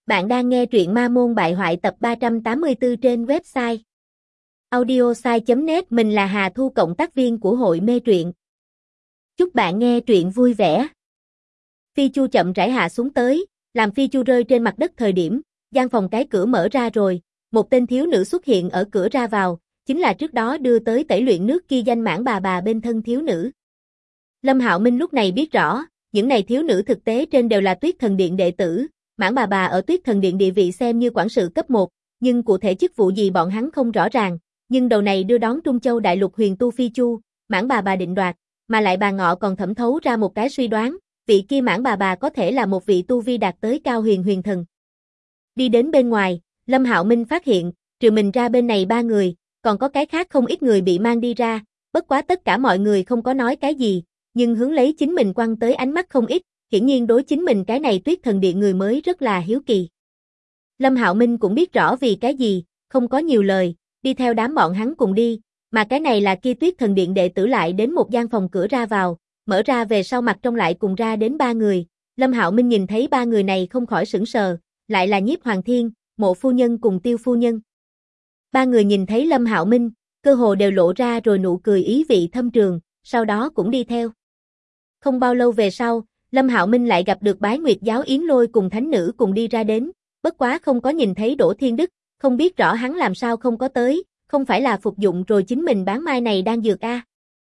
Bạn đang nghe truyện Ma Môn Bại Hoại tập 384 trên website audiosai.net. Mình là Hà Thu, cộng tác viên của hội mê truyện. Chúc bạn nghe truyện vui vẻ. Phi Chu chậm rãi hạ xuống tới, làm Phi Chu rơi trên mặt đất thời điểm, gian phòng cái cửa mở ra rồi, một tên thiếu nữ xuất hiện ở cửa ra vào, chính là trước đó đưa tới tẩy luyện nước kia danh mãn bà bên thân thiếu nữ. Lâm Hạo Minh lúc này biết rõ, những này thiếu nữ thực tế trên đều là Tuyết Thần Điện đệ tử. Mãn bà ở Tuyết Thần Điện địa vị xem như quản sự cấp 1, nhưng cụ thể chức vụ gì bọn hắn không rõ ràng, nhưng đầu này đưa đón Trung Châu đại lục huyền tu Phi Chu, mãn bà định đoạt, mà lại bà Ngọ còn thẩm thấu ra một cái suy đoán, vị kia mãn bà có thể là một vị tu vi đạt tới cao huyền thần. Đi đến bên ngoài, Lâm Hạo Minh phát hiện, trừ mình ra bên này 3 người, còn có cái khác không ít người bị mang đi ra, bất quá tất cả mọi người không có nói cái gì, nhưng hướng lấy chính mình quăng tới ánh mắt không ít. Hiển nhiên đối chính mình cái này Tuyết Thần Điện người mới rất là hiếu kỳ. Lâm Hạo Minh cũng biết rõ vì cái gì, không có nhiều lời, đi theo đám bọn hắn cùng đi, mà cái này là kia Tuyết Thần Điện đệ tử lại đến một gian phòng cửa ra vào, mở ra về sau mặt trong lại cùng ra đến 3 người. Lâm Hạo Minh nhìn thấy 3 người này không khỏi sửng sờ, lại là Nhiếp Hoàng Thiên, Mộ phu nhân cùng Tiêu phu nhân. 3 người nhìn thấy Lâm Hạo Minh, cơ hồ đều lộ ra rồi nụ cười ý vị thâm trường, sau đó cũng đi theo. Không bao lâu về sau, Lâm Hạo Minh lại gặp được Bái Nguyệt giáo Yến Lôi cùng thánh nữ cùng đi ra đến, bất quá không có nhìn thấy Đỗ Thiên Đức, không biết rõ hắn làm sao không có tới, không phải là phục dụng rồi chính mình bán mai này đang dược a.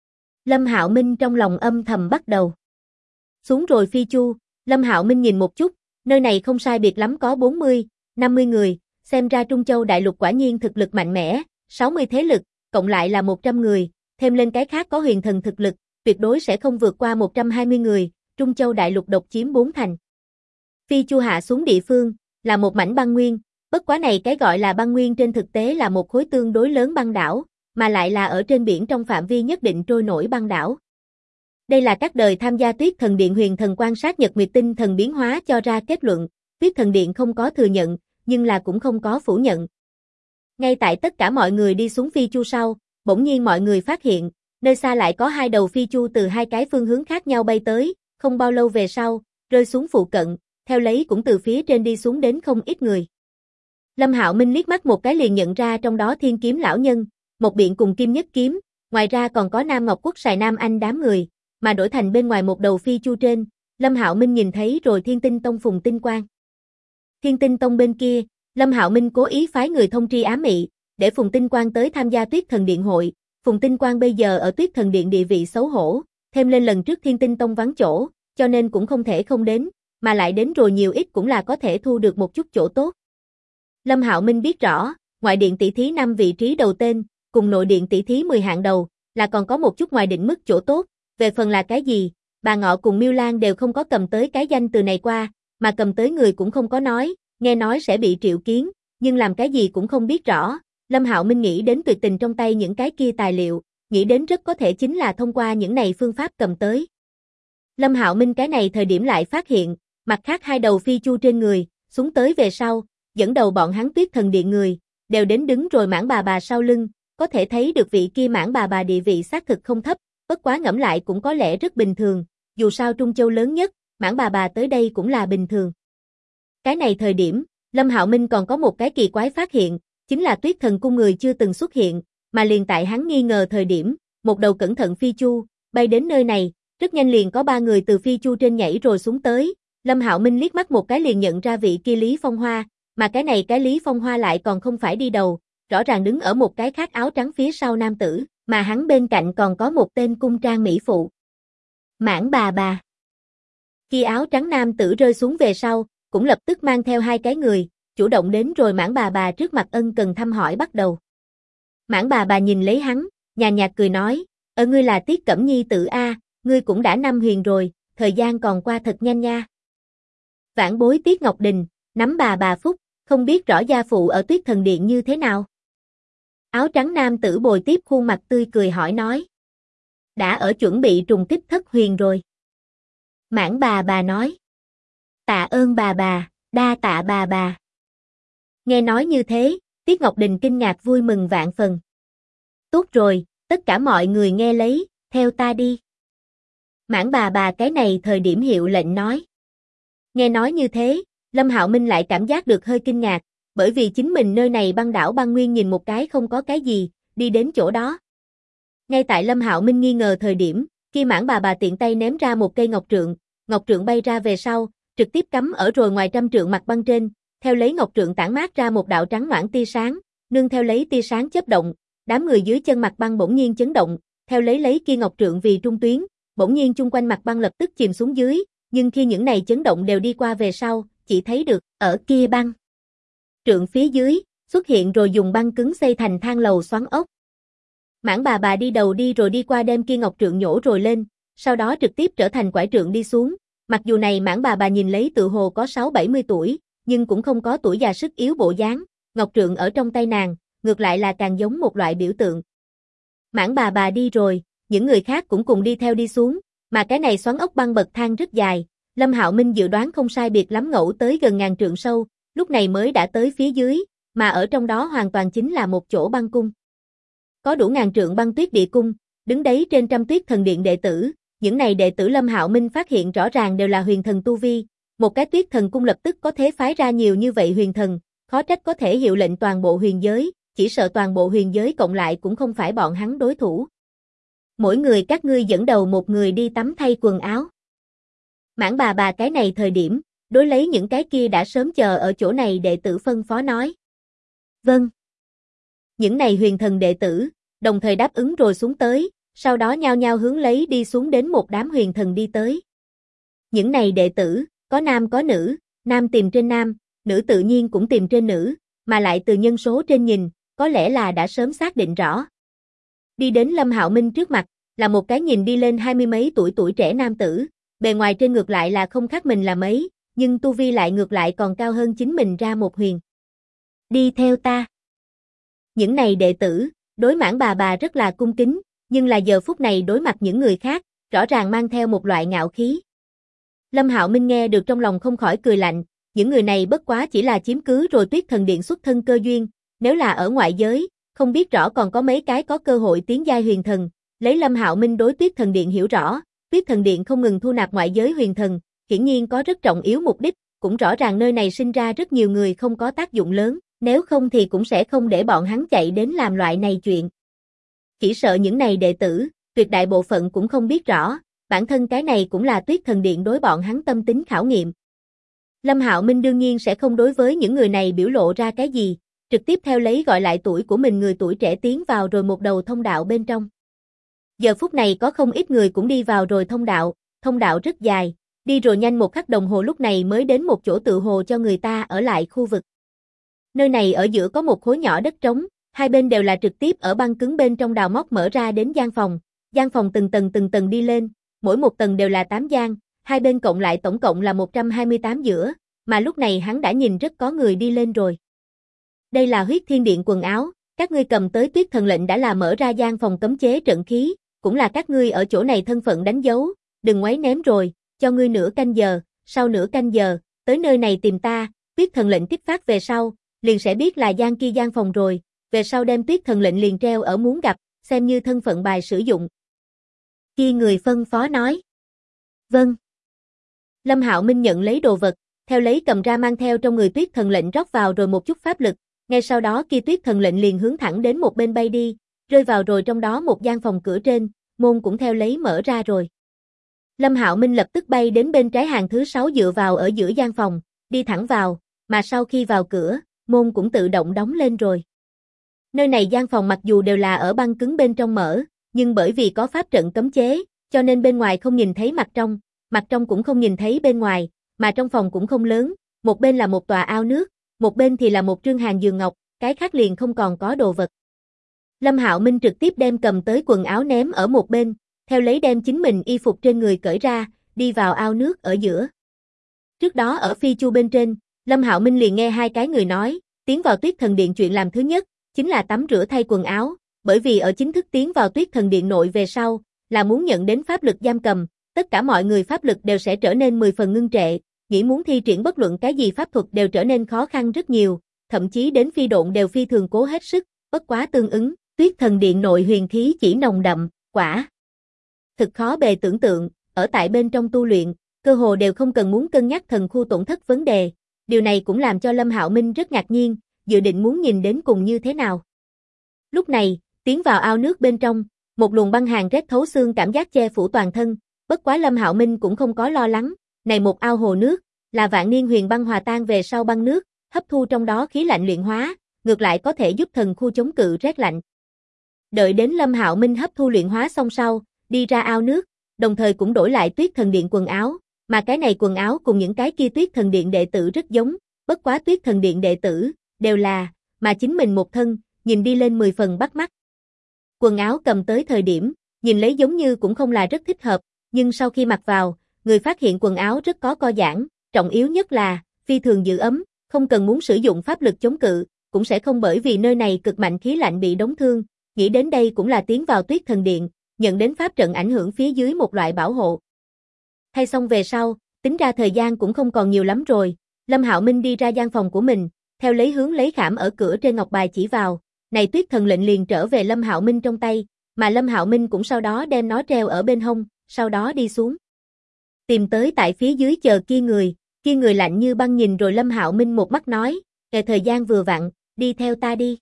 Lâm Hạo Minh trong lòng âm thầm bắt đầu. Xuống rồi Phi Chu, Lâm Hạo Minh nhìn một chút, nơi này không sai biệt lắm có 40, 50 người, xem ra Trung Châu đại lục quả nhiên thực lực mạnh mẽ, 60 thế lực, cộng lại là 100 người, thêm lên cái khác có huyền thần thực lực, tuyệt đối sẽ không vượt qua 120 người. Trung Châu đại lục độc chiếm 4 thành. Phi Chu hạ xuống địa phương, là một mảnh băng nguyên, bất quá này cái gọi là băng nguyên trên thực tế là một khối tương đối lớn băng đảo, mà lại là ở trên biển trong phạm vi nhất định trôi nổi băng đảo. Đây là các đời tham gia Tuyết Thần Điện huyền thần quan sát Nhật Nguyệt tinh thần biến hóa cho ra kết luận, Tuyết Thần Điện không có thừa nhận, nhưng là cũng không có phủ nhận. Ngay tại tất cả mọi người đi xuống Phi Chu sau, bỗng nhiên mọi người phát hiện, nơi xa lại có 2 đầu Phi Chu từ 2 cái phương hướng khác nhau bay tới. Không bao lâu về sau, rơi xuống phụ cận, theo lấy cũng từ phía trên đi xuống đến không ít người. Lâm Hạo Minh liếc mắt một cái liền nhận ra trong đó Thiên Kiếm lão nhân, một biện cùng Kim Nhất Kiếm, ngoài ra còn có Nam Ngọc Quốc Sài Nam Anh đám người, mà đổi thành bên ngoài một đầu Phi Chu trên, Lâm Hạo Minh nhìn thấy rồi Thiên Tinh Tông Phùng Tinh Quang. Thiên Tinh Tông bên kia, Lâm Hạo Minh cố ý phái người thông tri ám mị, để Phùng Tinh Quang tới tham gia Tuyết Thần Điện hội. Phùng Tinh Quang bây giờ ở Tuyết Thần Điện địa vị xấu hổ, thêm lên lần trước Thiên Tinh Tông vắng chỗ, cho nên cũng không thể không đến, mà lại đến rồi nhiều ít cũng là có thể thu được một chút chỗ tốt. Lâm Hạo Minh biết rõ, ngoại điện tỷ thí 5 vị trí đầu tên, cùng nội điện tỷ thí 10 hạng đầu, là còn có một chút ngoài định mức chỗ tốt, về phần là cái gì, bà Ngọ cùng Miêu Lan đều không có cầm tới cái danh từ này qua, mà cầm tới người cũng không có nói, nghe nói sẽ bị triệu kiến, nhưng làm cái gì cũng không biết rõ. Lâm Hạo Minh nghĩ đến tuyệt tình trong tay những cái kia tài liệu, nghĩ đến rất có thể chính là thông qua những này phương pháp cầm tới. Lâm Hạo Minh cái này thời điểm lại phát hiện, mặt khác 2 đầu Phi Chu trên người, xuống tới về sau, dẫn đầu bọn hắn Tuyết Thần Điện người, đều đến đứng rồi mãn bà sau lưng, có thể thấy được vị kia mãn bà địa vị xác thực không thấp, bất quá ngẫm lại cũng có lẽ rất bình thường, dù sao Trung Châu lớn nhất, mãn bà tới đây cũng là bình thường. Cái này thời điểm, Lâm Hạo Minh còn có một cái kỳ quái phát hiện, chính là Tuyết Thần cung người chưa từng xuất hiện, mà liền tại hắn nghi ngờ thời điểm, một đầu cẩn thận Phi Chu, bay đến nơi này, rất nhanh liền có 3 người từ Phi Chu trên nhảy rồi xuống tới. Lâm Hạo Minh liếc mắt một cái liền nhận ra vị kia Lý Phong Hoa, mà cái này cái Lý Phong Hoa lại còn không phải đi đầu, rõ ràng đứng ở một cái khác áo trắng phía sau nam tử, mà hắn bên cạnh còn có một tên cung trang mỹ phụ. Mãn bà. Khi áo trắng nam tử rơi xuống về sau, cũng lập tức mang theo 2 cái người, chủ động đến rồi mãn bà trước mặt ân cần thăm hỏi bắt đầu. Mãn bà nhìn lấy hắn, nhàn nhạt cười nói, ngươi là Tiết Cẩm Nhi tử A, ngươi cũng đã 5 huyền rồi, thời gian còn qua thật nhanh nha. Vãn bối Tiết Ngọc Đình, nắm bà phúc, không biết rõ gia phụ ở Tuyết Thần Điện như thế nào. Áo trắng nam tử bồi tiếp khuôn mặt tươi cười hỏi nói. Đã ở chuẩn bị trùng kích thất huyền rồi. Mãn bà nói. Tạ ơn bà, đa tạ bà. Nghe nói như thế, Tiết Ngọc Đình kinh ngạc vui mừng vạn phần. Tốt rồi, tất cả mọi người nghe lấy, theo ta đi. Mãn bà cái này thời điểm hiệu lệnh nói. Nghe nói như thế, Lâm Hạo Minh lại cảm giác được hơi kinh ngạc, bởi vì chính mình nơi này băng đảo băng nguyên nhìn một cái không có cái gì, đi đến chỗ đó. Ngay tại Lâm Hạo Minh nghi ngờ thời điểm, kia Mãn bà tiện tay ném ra một cây ngọc trượng bay ra về sau, trực tiếp cắm ở rồi ngoài trăm trượng mặt băng trên, theo lấy ngọc trượng tản mát ra một đạo trắng noãn tia sáng, nương theo lấy tia sáng chớp động, đám người dưới chân mặt băng bỗng nhiên chấn động, theo lấy kia ngọc trượng vì trung tuyến, bỗng nhiên chung quanh mặt băng lập tức chìm xuống dưới, nhưng khi những này chấn động đều đi qua về sau, chỉ thấy được, ở kia băng trượng phía dưới, xuất hiện rồi dùng băng cứng xây thành thang lầu xoắn ốc. Mãn bà đi đầu đi rồi đi qua đem kia ngọc trượng nhổ rồi lên, sau đó trực tiếp trở thành quải trượng đi xuống, mặc dù này Mãn bà nhìn lấy tự hồ có 6-70 tuổi, nhưng cũng không có tuổi già sức yếu bộ dáng, ngọc trượng ở trong tay nàng, ngược lại là càng giống một loại biểu tượng. Mãn bà đi rồi, những người khác cũng cùng đi theo đi xuống, mà cái này xoắn ốc băng bậc thang rất dài, Lâm Hạo Minh dự đoán không sai biệt lắm ngẫu tới gần ngàn trượng sâu, lúc này mới đã tới phía dưới, mà ở trong đó hoàn toàn chính là một chỗ băng cung. Có đủ ngàn trượng băng tuyết địa cung, đứng đấy trên trăm tuyết thần điện đệ tử, những này đệ tử Lâm Hạo Minh phát hiện rõ ràng đều là huyền thần tu vi, một cái tuyết thần cung lập tức có thể phái ra nhiều như vậy huyền thần, khó trách có thể hiệu lệnh toàn bộ huyền giới, chỉ sợ toàn bộ huyền giới cộng lại cũng không phải bọn hắn đối thủ. Mỗi người các ngươi dẫn đầu một người đi tắm thay quần áo. Mãn bà cái này thời điểm, đối lấy những cái kia đã sớm chờ ở chỗ này đệ tử phân phó nói. Vâng. Những này huyền thần đệ tử, đồng thời đáp ứng rồi xuống tới, sau đó nhao nhao hướng lấy đi xuống đến một đám huyền thần đi tới. Những này đệ tử, có nam có nữ, nam tìm trên nam, nữ tự nhiên cũng tìm trên nữ, mà lại từ nhân số trên nhìn, có lẽ là đã sớm xác định rõ. Đi đến Lâm Hạo Minh trước mặt, là một cái nhìn đi lên 20 mấy tuổi trẻ nam tử, bề ngoài trên ngược lại là không khác mình là mấy, nhưng tu vi lại ngược lại còn cao hơn chính mình ra một huyền. Đi theo ta. Những này đệ tử, đối Mãn bà rất là cung kính, nhưng là giờ phút này đối mặt những người khác, rõ ràng mang theo một loại ngạo khí. Lâm Hạo Minh nghe được trong lòng không khỏi cười lạnh, những người này bất quá chỉ là chiếm cứ rồi Tuyết Thần Điện xuất thân cơ duyên, nếu là ở ngoại giới, không biết rõ còn có mấy cái có cơ hội tiến giai huyền thần, lấy Lâm Hạo Minh đối Tuyết Thần Điện hiểu rõ, Tuyết Thần Điện không ngừng thu nạp ngoại giới huyền thần, hiển nhiên có rất trọng yếu mục đích, cũng rõ ràng nơi này sinh ra rất nhiều người không có tác dụng lớn, nếu không thì cũng sẽ không để bọn hắn chạy đến làm loại này chuyện. Chỉ sợ những này đệ tử, tuyệt đại bộ phận cũng không biết rõ, bản thân cái này cũng là Tuyết Thần Điện đối bọn hắn tâm tính khảo nghiệm. Lâm Hạo Minh đương nhiên sẽ không đối với những người này biểu lộ ra cái gì, trực tiếp theo lấy gọi lại tuổi của mình người tuổi trẻ tiến vào rồi một đầu thông đạo bên trong. Giờ phút này có không ít người cũng đi vào rồi thông đạo rất dài, đi rồi nhanh một khắc đồng hồ lúc này mới đến một chỗ tự hồ cho người ta ở lại khu vực. Nơi này ở giữa có một khối nhỏ đất trống, hai bên đều là trực tiếp ở băng cứng bên trong đào móc mở ra đến gian phòng từng tầng đi lên, mỗi một tầng đều là 8 gian, hai bên cộng lại tổng cộng là 128 giữa, mà lúc này hắn đã nhìn rất có người đi lên rồi. Đây là Huyết Thiên Điện quần áo, các ngươi cầm tới Tuyết Thần lệnh đã là mở ra gian phòng cấm chế trận khí, cũng là các ngươi ở chỗ này thân phận đánh dấu, đừng ngoáy ném rồi, cho ngươi nửa canh giờ, sau nửa canh giờ, tới nơi này tìm ta, Tuyết Thần lệnh kích phát về sau, liền sẽ biết là gian kia gian phòng rồi, về sau đem Tuyết Thần lệnh liền treo ở muốn gặp, xem như thân phận bài sử dụng. Kia người phân phó nói. Vâng. Lâm Hạo Minh nhận lấy đồ vật, theo lấy cầm ra mang theo trong người Tuyết Thần lệnh rót vào rồi một chút pháp lực, ngay sau đó kia Tuyết Thần lệnh liền hướng thẳng đến một bên bay đi, rơi vào rồi trong đó một gian phòng cửa trên, môn cũng theo lấy mở ra rồi. Lâm Hạo Minh lập tức bay đến bên trái hàng thứ 6 dựa vào ở giữa gian phòng, đi thẳng vào, mà sau khi vào cửa, môn cũng tự động đóng lên rồi. Nơi này gian phòng mặc dù đều là ở băng cứng bên trong mở, nhưng bởi vì có pháp trận cấm chế, cho nên bên ngoài không nhìn thấy mặt trong cũng không nhìn thấy bên ngoài, mà trong phòng cũng không lớn, một bên là một tòa ao nước, một bên thì là một trương hàng giường ngọc, cái khác liền không còn có đồ vật. Lâm Hạo Minh trực tiếp đem cầm tới quần áo ném ở một bên, theo lấy đem chính mình y phục trên người cởi ra, đi vào ao nước ở giữa. Trước đó ở phi chu bên trên, Lâm Hạo Minh liền nghe hai cái người nói, tiến vào Tuyết Thần Điện chuyện làm thứ nhất, chính là tắm rửa thay quần áo, bởi vì ở chính thức tiến vào Tuyết Thần Điện nội về sau, là muốn nhận đến pháp lực giam cầm, tất cả mọi người pháp lực đều sẽ trở nên 10 phần ngưng trệ, nghĩ muốn thi triển bất luận cái gì pháp thuật đều trở nên khó khăn rất nhiều, thậm chí đến phi độn đều phi thường cố hết sức, bất quá tương ứng, Tuyết Thần Điện nội huyền khí chỉ nồng đậm, quả thực khó bề tưởng tượng, ở tại bên trong tu luyện, cơ hồ đều không cần muốn cân nhắc thần khu tổn thất vấn đề, Điều này cũng làm cho Lâm Hạo Minh rất ngạc nhiên, dự định muốn nhìn đến cùng như thế nào. Lúc này, tiến vào ao nước bên trong, một luồng băng hàn rét thấu xương cảm giác che phủ toàn thân, bất quá Lâm Hạo Minh cũng không có lo lắng, này một ao hồ nước, là vạn niên huyền băng hòa tan về sau băng nước, hấp thu trong đó khí lạnh luyện hóa, ngược lại có thể giúp thần khu chống cự rét lạnh. Đợi đến Lâm Hạo Minh hấp thu luyện hóa xong sau, đi ra ao nước, đồng thời cũng đổi lại Tuyết Thần Điện quần áo, mà cái này quần áo cùng những cái kia Tuyết Thần Điện đệ tử rất giống, bất quá Tuyết Thần Điện đệ tử đều là mà chính mình một thân, nhìn đi lên 10 phần bắt mắt. Quần áo cầm tới thời điểm, nhìn lấy giống như cũng không là rất thích hợp, nhưng sau khi mặc vào, người phát hiện quần áo rất có co giãn, trọng yếu nhất là phi thường giữ ấm, không cần muốn sử dụng pháp lực chống cự, cũng sẽ không bởi vì nơi này cực mạnh khí lạnh bị đóng thương. Nghĩ đến đây cũng là tiến vào Tuyết Thần Điện, nhận đến pháp trận ảnh hưởng phía dưới một loại bảo hộ. Thay xong về sau, tính ra thời gian cũng không còn nhiều lắm rồi, Lâm Hạo Minh đi ra gian phòng của mình, theo lấy hướng lấy khảm ở cửa trên ngọc bài chỉ vào, này Tuyết Thần lệnh liền trở về Lâm Hạo Minh trong tay, mà Lâm Hạo Minh cũng sau đó đem nó treo ở bên hông, sau đó đi xuống. Tìm tới tại phía dưới chờ kia người lạnh như băng nhìn rồi Lâm Hạo Minh một mắt nói, thời gian vừa vặn, đi theo ta đi.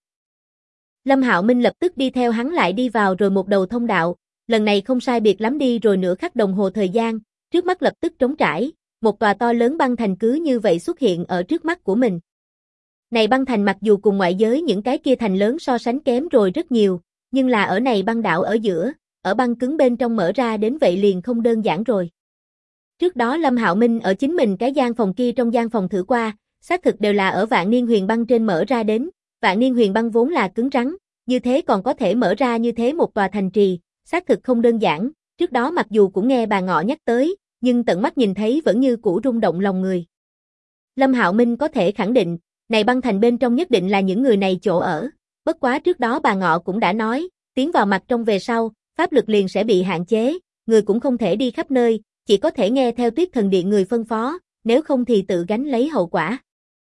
Lâm Hạo Minh lập tức đi theo hắn lại đi vào rồi một đầu thông đạo, lần này không sai biệt lắm đi rồi nửa khắc đồng hồ thời gian, trước mắt lập tức trống trải, một tòa to lớn băng thành cứ như vậy xuất hiện ở trước mắt của mình. Này băng thành mặc dù cùng ngoại giới những cái kia thành lớn so sánh kém rồi rất nhiều, nhưng là ở này băng đảo ở giữa, ở băng cứng bên trong mở ra đến vậy liền không đơn giản rồi. Trước đó Lâm Hạo Minh ở chính mình cái gian phòng kia trong gian phòng thử qua, xác thực đều là ở vạn niên huyền băng trên mở ra đến, vạn niên huyền băng vốn là cứng rắn, như thế còn có thể mở ra như thế một tòa thành trì, xác thực không đơn giản, trước đó mặc dù cũng nghe bà ngọ nhắc tới, nhưng tận mắt nhìn thấy vẫn như cũ rung động lòng người. Lâm Hạo Minh có thể khẳng định, này băng thành bên trong nhất định là những người này chỗ ở, bất quá trước đó bà ngọ cũng đã nói, tiến vào mặt trong về sau, pháp lực liền sẽ bị hạn chế, người cũng không thể đi khắp nơi, chỉ có thể nghe theo Tuyết Thần Điện người phân phó, nếu không thì tự gánh lấy hậu quả.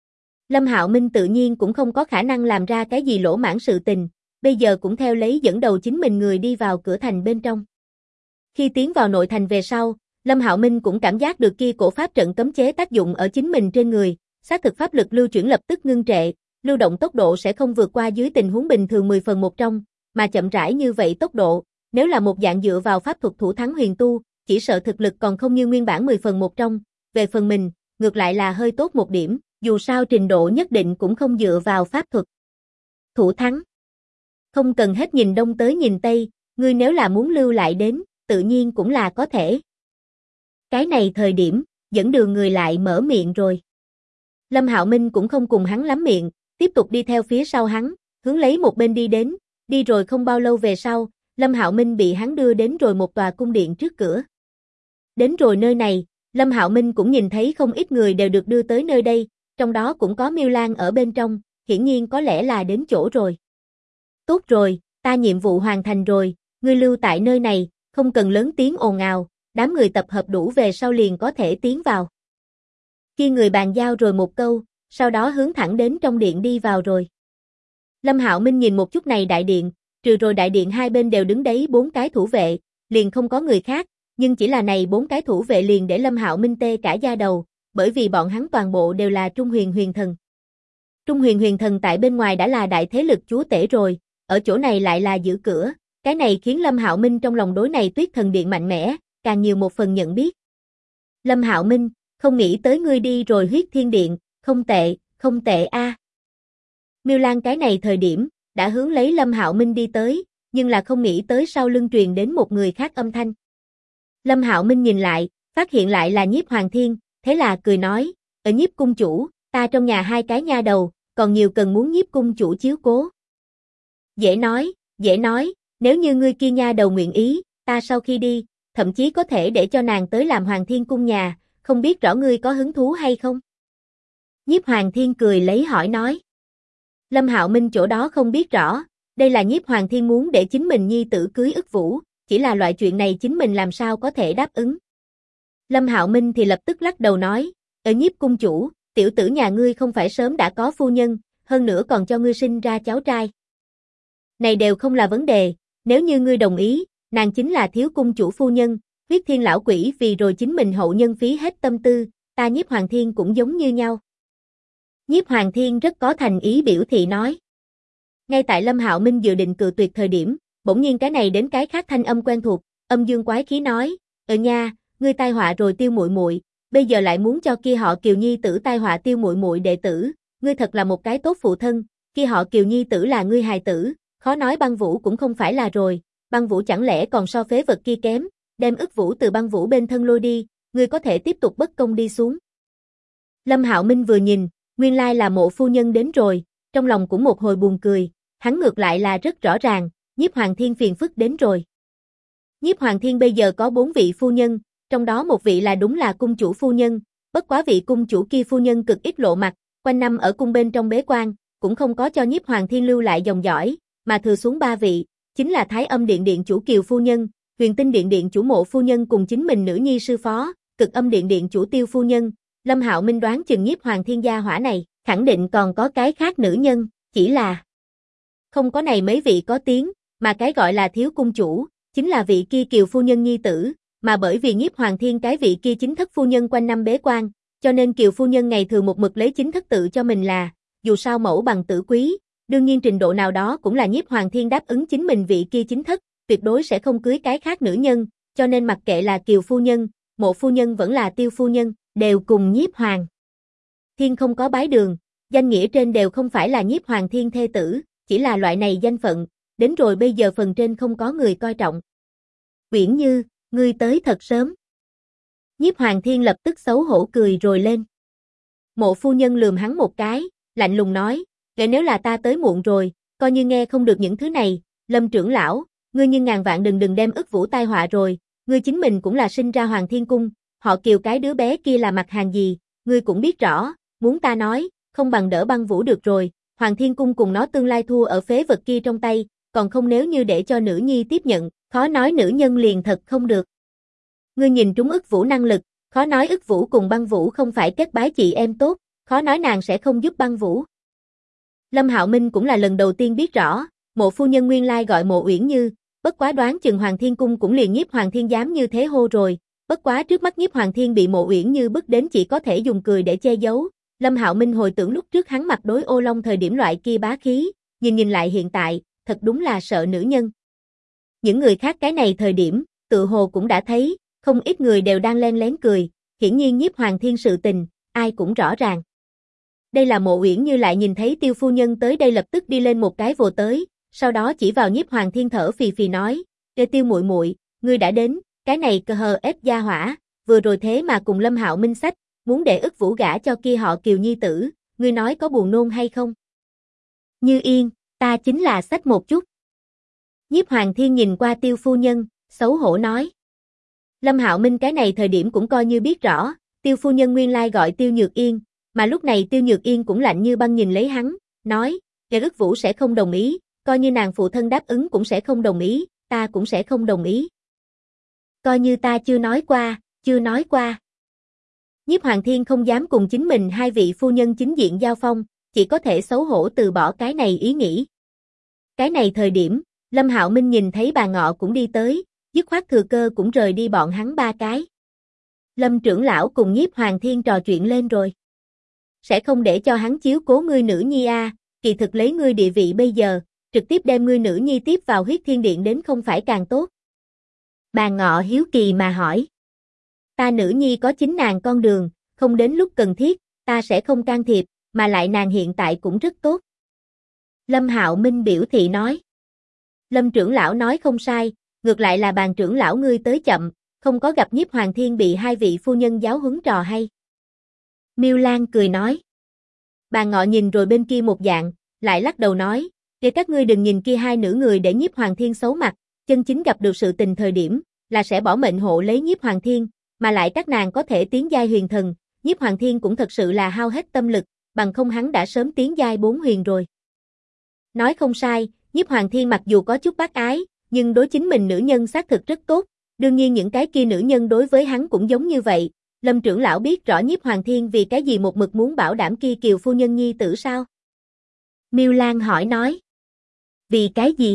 Lâm Hạo Minh tự nhiên cũng không có khả năng làm ra cái gì lỗ mãng sự tình, bây giờ cũng theo lấy dẫn đầu chính mình người đi vào cửa thành bên trong. Khi tiến vào nội thành về sau, Lâm Hạo Minh cũng cảm giác được kia cổ pháp trận cấm chế tác dụng ở chính mình trên người, xác thực pháp lực lưu chuyển lập tức ngưng trệ, lưu động tốc độ sẽ không vượt qua dưới tình huống bình thường 10 phần 1 trong, mà chậm rãi như vậy tốc độ, nếu là một dạng dựa vào pháp thuật thủ thắng huyền tu, chỉ sợ thực lực còn không như nguyên bản 10 phần 1 trong, về phần mình, ngược lại là hơi tốt một điểm, dù sao trình độ nhất định cũng không dựa vào pháp thuật. Thủ thắng. Không cần hết nhìn đông tới nhìn tây, ngươi nếu là muốn lưu lại đến, tự nhiên cũng là có thể. Cái này thời điểm, dẫn đường người lại mở miệng rồi. Lâm Hạo Minh cũng không cùng hắn lắm miệng, tiếp tục đi theo phía sau hắn, hướng lấy một bên đi đến, đi rồi không bao lâu về sau, Lâm Hạo Minh bị hắn đưa đến rồi một tòa cung điện trước cửa. Đến rồi nơi này, Lâm Hạo Minh cũng nhìn thấy không ít người đều được đưa tới nơi đây, trong đó cũng có Miêu Lan ở bên trong, hiển nhiên có lẽ là đến chỗ rồi. Tốt rồi, ta nhiệm vụ hoàn thành rồi, ngươi lưu tại nơi này, không cần lớn tiếng ồn ào, đám người tập hợp đủ về sau liền có thể tiến vào. Khi người bàn giao rồi một câu, sau đó hướng thẳng đến trong điện đi vào rồi. Lâm Hạo Minh nhìn một chút này đại điện, trừ rồi đại điện hai bên đều đứng đấy 4 cái thủ vệ, liền không có người khác, nhưng chỉ là này 4 cái thủ vệ liền để Lâm Hạo Minh tê cả da đầu, bởi vì bọn hắn toàn bộ đều là Trung Huyền Huyền Thần. Trung Huyền Huyền Thần tại bên ngoài đã là đại thế lực chúa tể rồi, ở chỗ này lại là giữ cửa, cái này khiến Lâm Hạo Minh trong lòng đối này Tuyết Thần Điện mạnh mẽ, càng nhiều một phần nhận biết. Lâm Hạo Minh, không nghĩ tới ngươi đi rồi Huyết Thiên Điện, không tệ a. Miêu Lan cái này thời điểm, đã hướng lấy Lâm Hạo Minh đi tới, nhưng là không nghĩ tới sau lưng truyền đến một người khác âm thanh. Lâm Hạo Minh nhìn lại, phát hiện lại là Nhiếp Hoàng Thiên, thế là cười nói, ở Nhiếp cung chủ, ta trong nhà 2 cái nha đầu, còn nhiều cần muốn Nhiếp cung chủ chiếu cố. Dễ nói, nếu như ngươi kia nha đầu nguyện ý, ta sau khi đi, thậm chí có thể để cho nàng tới làm Hoàng Thiên cung nhà, không biết rõ ngươi có hứng thú hay không? Nhiếp Hoàng Thiên cười lấy hỏi nói. Lâm Hạo Minh chỗ đó không biết rõ, đây là Nhiếp Hoàng Thiên muốn để chính mình nhi tử cưới Ức Vũ, chỉ là loại chuyện này chính mình làm sao có thể đáp ứng. Lâm Hạo Minh thì lập tức lắc đầu nói, ở Nhiếp cung chủ, tiểu tử nhà ngươi không phải sớm đã có phu nhân, hơn nữa còn cho ngươi sinh ra cháu trai. Này đều không là vấn đề, nếu như ngươi đồng ý, nàng chính là thiếu cung chủ phu nhân, Huyết Thiên lão quỷ vì rồi chính mình hậu nhân phí hết tâm tư, ta Nhiếp Hoàng Thiên cũng giống như nhau. Nhiếp Hoàng Thiên rất có thành ý biểu thị nói. Ngay tại Lâm Hạo Minh dự định cự tuyệt thời điểm, bỗng nhiên cái này đến cái khác thanh âm quen thuộc, âm dương quái khí nói, nha, ngươi tai họa rồi Tiêu muội muội, bây giờ lại muốn cho kia họ Kiều nhi tử tai họa Tiêu muội muội đệ tử, ngươi thật là một cái tốt phụ thân, kia họ Kiều nhi tử là ngươi hài tử, khó nói Băng Vũ cũng không phải là rồi, Băng Vũ chẳng lẽ còn so phế vật kia kém, đem ức Vũ từ Băng Vũ bên thân lôi đi, ngươi có thể tiếp tục bất công đi xuống. Lâm Hạo Minh vừa nhìn, nguyên lai là Mộ phu nhân đến rồi, trong lòng cũng một hồi buồn cười, hắn ngược lại là rất rõ ràng, Nhiếp Hoàng Thiên phiền phức đến rồi. Nhiếp Hoàng Thiên bây giờ có 4 vị phu nhân, trong đó một vị là đúng là cung chủ phu nhân, bất quá vị cung chủ kia phu nhân cực ít lộ mặt, quanh năm ở cung bên trong bế quan, cũng không có cho Nhiếp Hoàng Thiên lưu lại dòng dõi, mà thừa xuống 3 vị, chính là Thái Âm Điện Điện chủ Kiều phu nhân, Huyền Tinh Điện Điện chủ Mộ phu nhân cùng chính mình nữ nhi sư phó, Cực Âm Điện Điện chủ Tiêu phu nhân. Lâm Hạo Minh đoán chừng Nhiếp Hoàng Thiên gia hỏa này, khẳng định còn có cái khác nữ nhân, chỉ là không có này mấy vị có tiếng, mà cái gọi là thiếu cung chủ, chính là vị kia Kiều phu nhân nhi tử, mà bởi vì Nhiếp Hoàng Thiên cái vị kia chính thất phu nhân quanh năm bế quan, cho nên Kiều phu nhân ngày thường một mực lấy chính thất tự cho mình là, dù sao mẫu bằng tử quý, đương nhiên trình độ nào đó cũng là Nhiếp Hoàng Thiên đáp ứng chính mình vị kia chính thất, tuyệt đối sẽ không cưới cái khác nữ nhân, cho nên mặc kệ là Kiều phu nhân, Mộ phu nhân vẫn là Tiêu phu nhân, đều cùng Nhiếp Hoàng Thiên không có bái đường, danh nghĩa trên đều không phải là Nhiếp Hoàng Thiên thê tử, chỉ là loại này danh phận, đến rồi bây giờ phần trên không có người coi trọng. Uyển Như, ngươi tới thật sớm. Nhiếp Hoàng Thiên lập tức xấu hổ cười rồi lên. Mộ phu nhân lườm hắn một cái, lạnh lùng nói, nếu là ta tới muộn rồi, coi như nghe không được những thứ này, Lâm trưởng lão, ngươi nhưng ngàn vạn đừng đem ức Vũ tai họa rồi, ngươi chính mình cũng là sinh ra Hoàng Thiên cung, họ Kiều cái đứa bé kia là mặt hàng gì, ngươi cũng biết rõ, muốn ta nói, không bằng đỡ Băng Vũ được rồi, Hoàng Thiên cung cùng nó tương lai thua ở phế vật kia trong tay, còn không nếu như để cho nữ nhi tiếp nhận, khó nói nữ nhân liền thật không được. Ngươi nhìn trúng ức Vũ năng lực, khó nói ức Vũ cùng Băng Vũ không phải kết bái chị em tốt, khó nói nàng sẽ không giúp Băng Vũ. Lâm Hạo Minh cũng là lần đầu tiên biết rõ, Mộ phu nhân nguyên lai gọi Mộ Uyển Như, bất quá đoán chừng Hoàng Thiên cung cũng liền Nhiếp Hoàng Thiên dám như thế hô rồi, bất quá trước mắt Nhiếp Hoàng Thiên bị Mộ Uyển Như bức đến chỉ có thể dùng cười để che giấu. Lâm Hạo Minh hồi tưởng lúc trước hắn mặt đối Ô Long thời điểm loại kia bá khí, nhìn lại hiện tại, thật đúng là sợ nữ nhân. Những người khác cái này thời điểm, tự hồ cũng đã thấy, không ít người đều đang len lén cười, hiển nhiên Nhiếp Hoàng Thiên sự tình, ai cũng rõ ràng. Đây là Mộ Uyển Như lại nhìn thấy Tiêu phu nhân tới đây lập tức đi lên một cái vồ tới, sau đó chỉ vào Nhiếp Hoàng Thiên thở phì phì nói, Tiêu muội muội, ngươi đã đến, cái này cờ hờ ép gia hỏa, vừa rồi thế mà cùng Lâm Hạo Minh sách, muốn để ức Vũ gả cho kia họ Kiều nhi tử, ngươi nói có buồn nôn hay không? Như Yên, ta chính là sách một chút. Nhiếp Hoàng Thiên nhìn qua Tiêu phu nhân, xấu hổ nói. Lâm Hạo Minh cái này thời điểm cũng coi như biết rõ, Tiêu phu nhân nguyên lai gọi Tiêu Nhược Yên, mà lúc này Tiêu Nhược Yên cũng lạnh như băng nhìn lấy hắn, nói, ức Vũ sẽ không đồng ý, coi như nàng phụ thân đáp ứng cũng sẽ không đồng ý, ta cũng sẽ không đồng ý. Coi như ta chưa nói qua. Nhiếp Hoàng Thiên không dám cùng chính mình hai vị phu nhân chính diện giao phong, chỉ có thể xấu hổ từ bỏ cái này ý nghĩ. Cái này thời điểm, Lâm Hạo Minh nhìn thấy bà Ngọ cũng đi tới, dứt khoát thừa cơ cũng rời đi bọn hắn ba cái. Lâm trưởng lão cùng Nhiếp Hoàng Thiên trò chuyện lên rồi. Sẽ không để cho hắn chiếu cố ngươi nữ nhi kỳ thực lấy ngươi địa vị bây giờ, trực tiếp đem ngươi nữ nhi tiếp vào Huyết Thiên Điện đến không phải càng tốt. Bà Ngọ hiếu kỳ mà hỏi. Ta nữ nhi có chính nàng con đường, không đến lúc cần thiết, ta sẽ không can thiệp, mà lại nàng hiện tại cũng rất tốt. Lâm Hạo Minh biểu thị nói. Lâm trưởng lão nói không sai, ngược lại là bàn trưởng lão ngươi tới chậm, không có gặp Nhiếp Hoàng Thiên bị hai vị phu nhân giáo huấn trò hay. Miêu Lan cười nói. Bà Ngọ nhìn rồi bên kia một dạng, lại lắc đầu nói, để các ngươi đừng nhìn kia hai nữ người để Nhiếp Hoàng Thiên xấu mặt, chân chính gặp được sự tình thời điểm, là sẽ bỏ mệnh hộ lấy Nhiếp Hoàng Thiên, mà lại các nàng có thể tiến giai huyền thần, Nhiếp Hoàng Thiên cũng thật sự là hao hết tâm lực, bằng không hắn đã sớm tiến giai 4 huyền rồi. Nói không sai, Nhiếp Hoàng Thiên mặc dù có chút bác ái, nhưng đối chính mình nữ nhân xác thực rất tốt, đương nhiên những cái kia nữ nhân đối với hắn cũng giống như vậy. Lâm trưởng lão biết rõ Nhiếp Hoàng Thiên vì cái gì một mực muốn bảo đảm kia Kiều phu nhân nhi tử sao? Miêu Lan hỏi nói. Vì cái gì?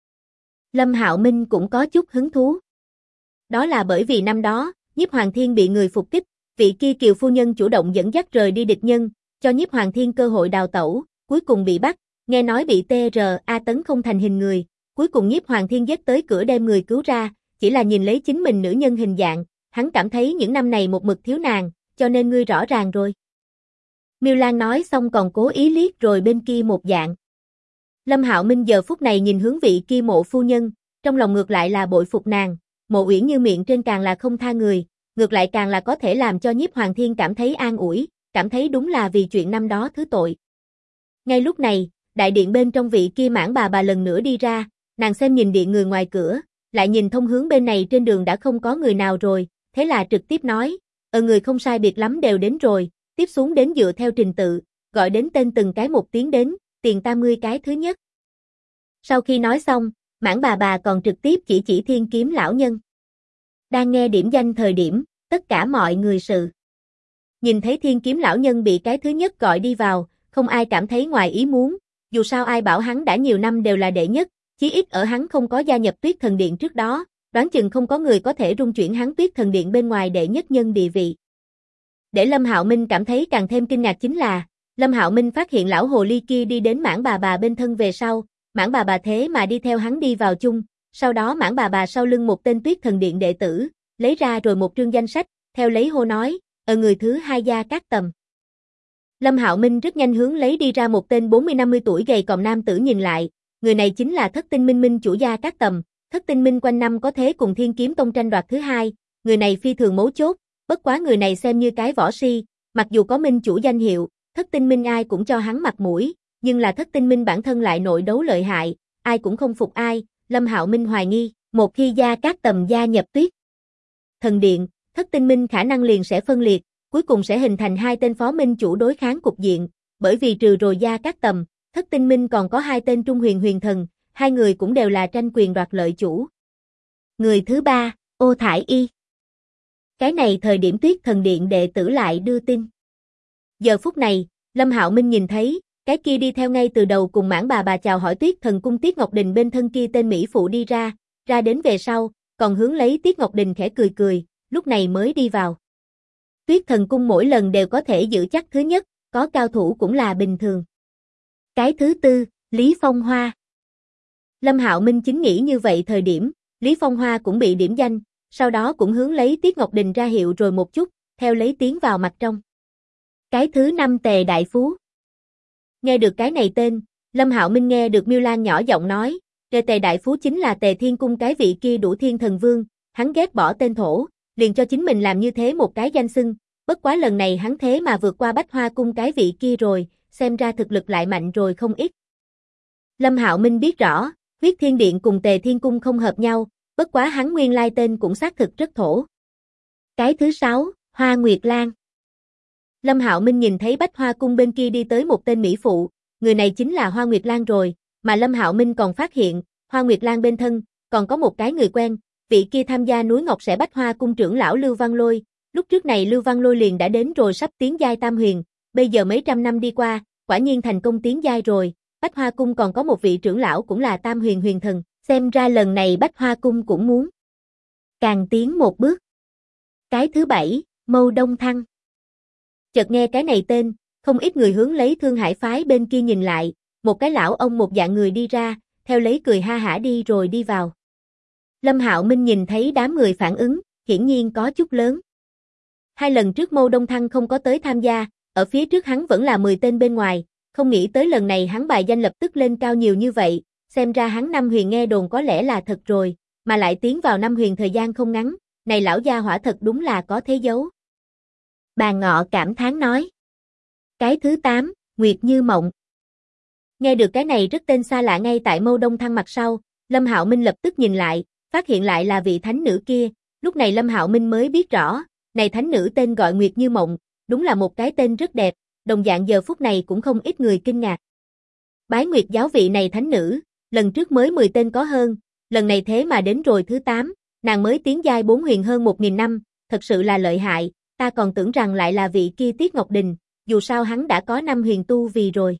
Lâm Hạo Minh cũng có chút hứng thú. Đó là bởi vì năm đó, Nhiếp Hoàng Thiên bị người phục kích, vị kia Kiều phu nhân chủ động dẫn dắt rời đi địch nhân, cho Nhiếp Hoàng Thiên cơ hội đào tẩu, cuối cùng bị bắt, nghe nói bị TRA tấn không thành hình người, cuối cùng Nhiếp Hoàng Thiên giết tới cửa đem người cứu ra, chỉ là nhìn lấy chính mình nữ nhân hình dạng, hắn cảm thấy những năm này một mực thiếu nàng, cho nên ngươi rõ ràng rồi. Miêu Lan nói xong còn cố ý liếc rồi bên kia một dạng. Lâm Hạo Minh giờ phút này nhìn hướng vị kia Mộ phu nhân, trong lòng ngược lại là bội phục nàng, Mộ Uyển Như miệng trên càng là không tha người, ngược lại càng là có thể làm cho Nhiếp Hoàng Thiên cảm thấy an ủi, cảm thấy đúng là vì chuyện năm đó thứ tội. Ngay lúc này, đại điện bên trong vị kia Mãn bà lần nữa đi ra, nàng xem nhìn điện người ngoài cửa, lại nhìn thông hướng bên này trên đường đã không có người nào rồi, thế là trực tiếp nói, người không sai biệt lắm đều đến rồi, tiếp xuống đến dựa theo trình tự, gọi đến tên từng cái một tiếng đến, tiền 80 cái thứ nhất. Sau khi nói xong, Mãn bà còn trực tiếp chỉ Thiên Kiếm lão nhân. Đang nghe điểm danh thời điểm, tất cả mọi người sự. Nhìn thấy Thiên Kiếm lão nhân bị cái thứ nhất gọi đi vào, không ai cảm thấy ngoài ý muốn, dù sao ai bảo hắn đã nhiều năm đều là đệ nhất, chí ít ở hắn không có gia nhập Tuyết Thần Điện trước đó, đoán chừng không có người có thể rung chuyển hắn Tuyết Thần Điện bên ngoài đệ nhất nhân địa vị. Để Lâm Hạo Minh cảm thấy càng thêm kinh ngạc chính là, Lâm Hạo Minh phát hiện lão hồ ly kia đi đến Mãn bà bên thân về sau, Mãn bà thế mà đi theo hắn đi vào chung, sau đó Mãn bà sau lưng một tên Tuyết Thần Điện đệ tử, lấy ra rồi một trương danh sách, theo lấy hô nói, người thứ hai Gia Cát Tầm. Lâm Hạo Minh rất nhanh hướng lấy đi ra một tên 40-50 tuổi gầy còm nam tử nhìn lại, người này chính là Thất Tinh Minh Minh chủ Gia Cát Tầm, Thất Tinh Minh quanh năm có thế cùng Thiên Kiếm Tông tranh đoạt thứ hai, người này phi thường mấu chốt, bất quá người này xem như cái võ si, mặc dù có minh chủ danh hiệu, Thất Tinh Minh ai cũng cho hắn mặt mũi, nhưng là Thất Tinh Minh bản thân lại nội đấu lợi hại, ai cũng không phục ai, Lâm Hạo Minh hoài nghi, một khi Gia Cát Tầm gia nhập Tuyết Thần Điện, Thất Tinh Minh khả năng liền sẽ phân liệt, cuối cùng sẽ hình thành hai tên phó minh chủ đối kháng cục diện, bởi vì trừ rồi Gia Cát Tầm, Thất Tinh Minh còn có hai tên Trung Huyền Huyền Thần, hai người cũng đều là tranh quyền đoạt lợi chủ. Người thứ ba, Ô Thải Y. Cái này thời điểm Tuyết Thần Điện đệ tử lại đưa tin. Giờ phút này, Lâm Hạo Minh nhìn thấy, cái kia đi theo ngay từ đầu cùng Mãn bà chào hỏi Tuyết Thần Cung Tiết Ngọc Đình bên thân kia tên mỹ phụ đi ra đến về sau, còn hướng lấy Tiết Ngọc Đình khẽ cười, lúc này mới đi vào. Tuyết Thần Cung mỗi lần đều có thể giữ chắc thứ nhất, có cao thủ cũng là bình thường. Cái thứ tư, Lý Phong Hoa. Lâm Hạo Minh chính nghĩ như vậy thời điểm, Lý Phong Hoa cũng bị điểm danh, sau đó cũng hướng lấy Tiết Ngọc Đình ra hiệu rồi một chút, theo lấy tiến vào mặt trong. Cái thứ năm Tề Đại Phú. Nghe được cái này tên, Lâm Hạo Minh nghe được Miêu Lan nhỏ giọng nói, Tề Đại Phú chính là Tề Thiên Cung cái vị kia Đủ Thiên Thần Vương, hắn ghét bỏ tên thổ, liền cho chính mình làm như thế một cái danh xưng, bất quá lần này hắn thế mà vượt qua Bách Hoa Cung cái vị kia rồi, xem ra thực lực lại mạnh rồi không ít. Lâm Hạo Minh biết rõ, Huyết Thiên Điện cùng Tề Thiên Cung không hợp nhau, bất quá hắn nguyên lai tên cũng xác thực rất thổ. Cái thứ sáu, Hoa Nguyệt Lan. Lâm Hạo Minh nhìn thấy Bách Hoa Cung bên kia đi tới một tên mỹ phụ, người này chính là Hoa Nguyệt Lan rồi, mà Lâm Hạo Minh còn phát hiện, Hoa Nguyệt Lan bên thân, còn có một cái người quen, vị kia tham gia núi Ngọc Sẽ Bách Hoa Cung trưởng lão Lưu Văn Lôi, lúc trước này Lưu Văn Lôi liền đã đến rồi sắp tiến giai tam huyền, bây giờ mấy trăm năm đi qua, quả nhiên thành công tiến giai rồi, Bách Hoa Cung còn có một vị trưởng lão cũng là tam huyền huyền thần, xem ra lần này Bách Hoa Cung cũng muốn càng tiến một bước. Cái thứ bảy, Mâu Đông Thăng. Chợt nghe cái này tên, không ít người hướng lấy Thương Hải phái bên kia nhìn lại, một cái lão ông một dạng người đi ra, theo lấy cười ha hả đi rồi đi vào. Lâm Hạo Minh nhìn thấy đám người phản ứng, hiển nhiên có chút lớn. Hai lần trước Mâu Đông Thăng không có tới tham gia, ở phía trước hắn vẫn là 10 tên bên ngoài, không nghĩ tới lần này hắn bài danh lập tức lên cao nhiều như vậy, xem ra hắn năm huyền nghe đồn có lẽ là thật rồi, mà lại tiến vào năm huyền thời gian không ngắn, này lão gia hỏa thật đúng là có thế giấu. Bàn Ngọ cảm thán nói. Cái thứ 8, Nguyệt Như Mộng. Nghe được cái này rất tên xa lạ ngay tại Mâu Đông Thăng mặt sau, Lâm Hạo Minh lập tức nhìn lại, phát hiện lại là vị thánh nữ kia, lúc này Lâm Hạo Minh mới biết rõ, này thánh nữ tên gọi Nguyệt Như Mộng, đúng là một cái tên rất đẹp, đồng dạng giờ phút này cũng không ít người kinh ngạc. Bái Nguyệt giáo vị này thánh nữ, lần trước mới 10 tên có hơn, lần này thế mà đến rồi thứ 8, nàng mới tiến giai 4 huyền hơn 1000 năm, thật sự là lợi hại, ta còn tưởng rằng lại là vị kia Tiết Ngọc Đình, dù sao hắn đã có 5 huyền tu vì rồi.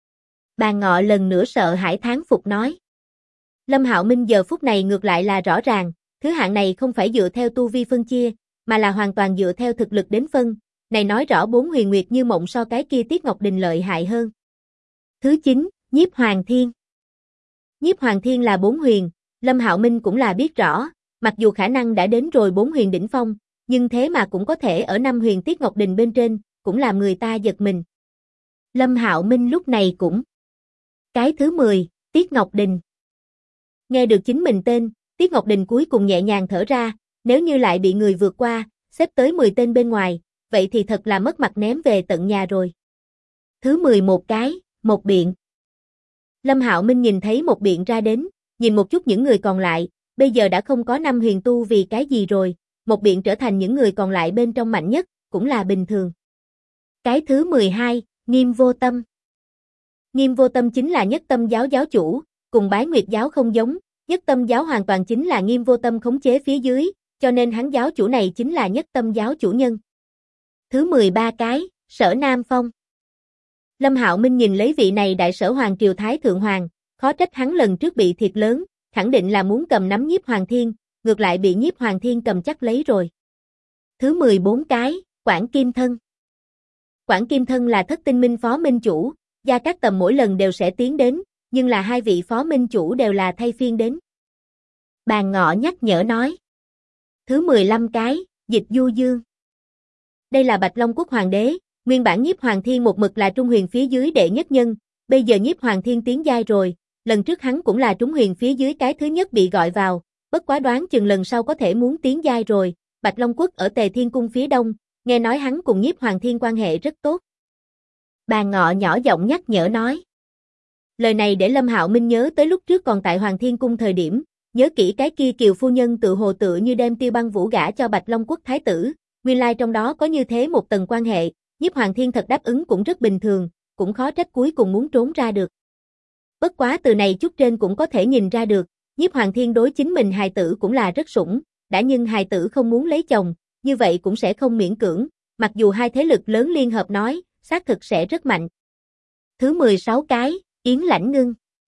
Bàn Ngọ lần nữa sợ hãi thán phục nói. Lâm Hạo Minh giờ phút này ngược lại là rõ ràng, thứ hạng này không phải dựa theo tu vi phân chia, mà là hoàn toàn dựa theo thực lực đến phân, này nói rõ 4 huyền nguyệt như mộng so cái kia Tiết Ngọc Đình lợi hại hơn. Thứ 9, Nhiếp Hoàng Thiên. Nhiếp Hoàng Thiên là 4 huyền, Lâm Hạo Minh cũng là biết rõ, mặc dù khả năng đã đến rồi 4 huyền đỉnh phong, nhưng thế mà cũng có thể ở 5 huyền Tiết Ngọc Đình bên trên, cũng làm người ta giật mình. Lâm Hạo Minh lúc này cũng. Cái thứ 10, Tiết Ngọc Đình. Nghe được chính mình tên, Tiết Ngọc Đình cuối cùng nhẹ nhàng thở ra, nếu như lại bị người vượt qua, xếp tới 10 tên bên ngoài, vậy thì thật là mất mặt ném về tận nhà rồi. Thứ 11 cái, Một Biện. Lâm Hạo Minh nhìn thấy Một Biện ra đến, nhìn một chút những người còn lại, bây giờ đã không có 5 huyền tu vì cái gì rồi, Một Biện trở thành những người còn lại bên trong mạnh nhất, cũng là bình thường. Cái thứ 12, Nghiêm Vô Tâm. Nghiêm Vô Tâm chính là Nhất Tâm giáo giáo chủ, cùng Bái Nguyệt giáo không giống, Nhất Tâm giáo hoàn toàn chính là Nghiêm Vô Tâm khống chế phía dưới, cho nên hắn giáo chủ này chính là Nhất Tâm giáo chủ nhân. Thứ 13 cái, Sở Nam Phong. Lâm Hạo Minh nhìn lấy vị này đại sở hoàng triều thái thượng hoàng, khó trách hắn lần trước bị thiệt lớn, khẳng định là muốn cầm nắm Nhiếp Hoàng Thiên, ngược lại bị Nhiếp Hoàng Thiên cầm chắc lấy rồi. Thứ 14 cái, Quản Kim Thân. Quản Kim Thân là Thất Tinh Minh phó minh chủ, Gia Cát Tầm mỗi lần đều sẽ tiến đến, nhưng là hai vị phó minh chủ đều là thay phiên đến. Bàn Ngọ nhắc nhở nói. Thứ 15 cái, Dịch Du Dương. Đây là Bạch Long Quốc Hoàng đế, nguyên bản Nhiếp Hoàng Thiên một mực là Trung Huyền phía dưới đệ nhất nhân, bây giờ Nhiếp Hoàng Thiên tiến giai rồi, lần trước hắn cũng là Trung Huyền phía dưới cái thứ nhất bị gọi vào, bất quá đoán chừng lần sau có thể muốn tiến giai rồi, Bạch Long Quốc ở Tề Thiên Cung phía đông, nghe nói hắn cùng Nhiếp Hoàng Thiên quan hệ rất tốt. Bàn Ngọ nhỏ giọng nhắc nhở nói. Lời này để Lâm Hạo Minh nhớ tới lúc trước còn tại Hoàng Thiên Cung thời điểm, nhớ kỹ cái kia Kiều phu nhân tự hồ tự như đem Tiêu Băng Vũ gả cho Bạch Long Quốc thái tử, nguyên lai trong đó có như thế một tầng quan hệ, Nhiếp Hoàng Thiên thật đáp ứng cũng rất bình thường, cũng khó trách cuối cùng muốn trốn ra được. Bất quá từ này chút trên cũng có thể nhìn ra được, Nhiếp Hoàng Thiên đối chính mình hài tử cũng là rất sủng, đã nhưng hài tử không muốn lấy chồng, như vậy cũng sẽ không miễn cưỡng, mặc dù hai thế lực lớn liên hợp nói, xác thực sẽ rất mạnh. Thứ 16 cái, Yến Lãnh Ngưng.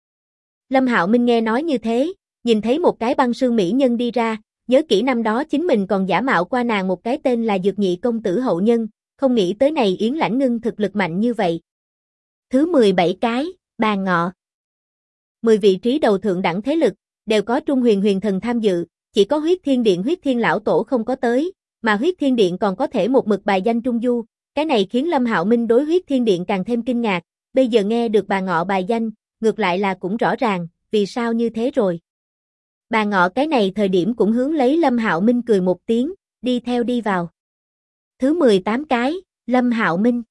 Lâm Hạo Minh nghe nói như thế, nhìn thấy một cái băng sương mỹ nhân đi ra, nhớ kỹ năm đó chính mình còn giả mạo qua nàng một cái tên là Dược Nhị công tử hậu nhân, không nghĩ tới này Yến Lãnh Ngưng thực lực mạnh như vậy. Thứ 17 cái, Bàn Ngọ. 10 vị trí đầu thượng đẳng thế lực, đều có Trung Huyền huyền thần tham dự, chỉ có Huyết Thiên Điện Huyết Thiên lão tổ không có tới, mà Huyết Thiên Điện còn có thể một mực bài danh Trung Du, cái này khiến Lâm Hạo Minh đối Huyết Thiên Điện càng thêm kinh ngạc, bây giờ nghe được Bàn Ngọ bài danh, ngược lại là cũng rõ ràng, vì sao như thế rồi. Bàn Ngọ cái này thời điểm cũng hướng lấy Lâm Hạo Minh cười một tiếng, đi theo đi vào. Thứ 18 cái, Lâm Hạo Minh.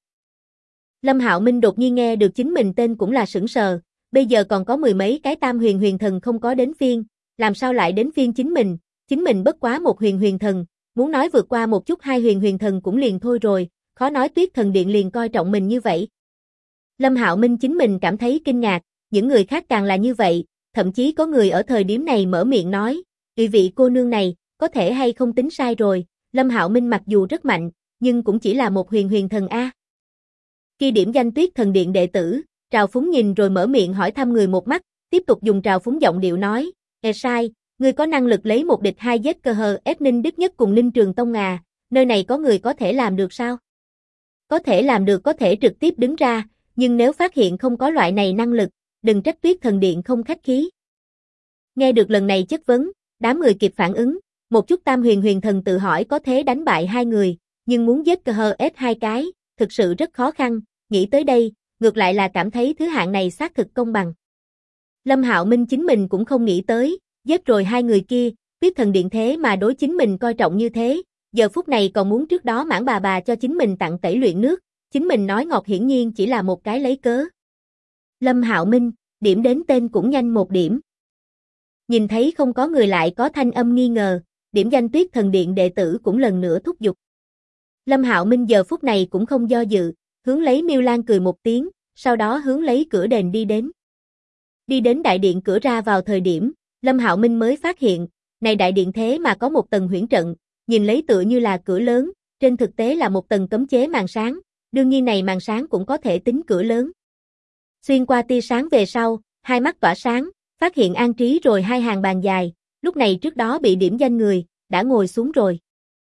Lâm Hạo Minh đột nhiên nghe được chính mình tên cũng là sững sờ, bây giờ còn có 10 mấy cái tam huyền huyền thần không có đến phiên, làm sao lại đến phiên chính mình bất quá một huyền huyền thần, muốn nói vượt qua một chút hai huyền huyền thần cũng liền thôi rồi, khó nói Tuyết Thần Điện liền coi trọng mình như vậy. Lâm Hạo Minh chính mình cảm thấy kinh ngạc, những người khác càng là như vậy, thậm chí có người ở thời điểm này mở miệng nói, vị cô nương này, có thể hay không tính sai rồi, Lâm Hạo Minh mặc dù rất mạnh, nhưng cũng chỉ là một huyền huyền thần A. Khi điểm danh Tuyết Thần Điện đệ tử, trào phúng nhìn rồi mở miệng hỏi thăm người một mắt, tiếp tục dùng trào phúng giọng điệu nói, sai, ngươi có năng lực lấy một địch hai giết cơ hờ ép Ninh Đức Nhất cùng Ninh Trường Tông à, nơi này có người có thể làm được sao? Có thể làm được có thể trực tiếp đứng ra, nhưng nếu phát hiện không có loại này năng lực, đừng trách Tuyết Thần Điện không khách khí. Nghe được lần này chất vấn, đám người kịp phản ứng, một chút tam huyền huyền thần tự hỏi có thể đánh bại hai người, nhưng muốn giết cơ hờ ép hai cái, thực sự rất khó khăn, nghĩ tới đây, ngược lại là cảm thấy thứ hạng này xác thực công bằng. Lâm Hạo Minh chính mình cũng không nghĩ tới, giết rồi hai người kia, Tuyết Thần Điện thế mà đối chính mình coi trọng như thế, giờ phút này còn muốn trước đó mãn bà cho chính mình tặng tẩy luyện nước, chính mình nói ngọt hiển nhiên chỉ là một cái lấy cớ. Lâm Hạo Minh, điểm đến tên cũng nhanh một điểm. Nhìn thấy không có người lại có thanh âm nghi ngờ, điểm danh Tuyết Thần Điện đệ tử cũng lần nữa thúc giục. Lâm Hạo Minh giờ phút này cũng không do dự, hướng lấy Miêu Lan cười một tiếng, sau đó hướng lấy cửa đền đi đến. Đi đến đại điện cửa ra vào thời điểm, Lâm Hạo Minh mới phát hiện, này đại điện thế mà có một tầng huyễn trận, nhìn lấy tựa như là cửa lớn, trên thực tế là một tầng cấm chế màn sáng, đương nhiên này màn sáng cũng có thể tính cửa lớn. Xuyên qua tia sáng về sau, hai mắt tỏa sáng, phát hiện an trí rồi hai hàng bàn dài, lúc này trước đó bị điểm danh người, đã ngồi xuống rồi.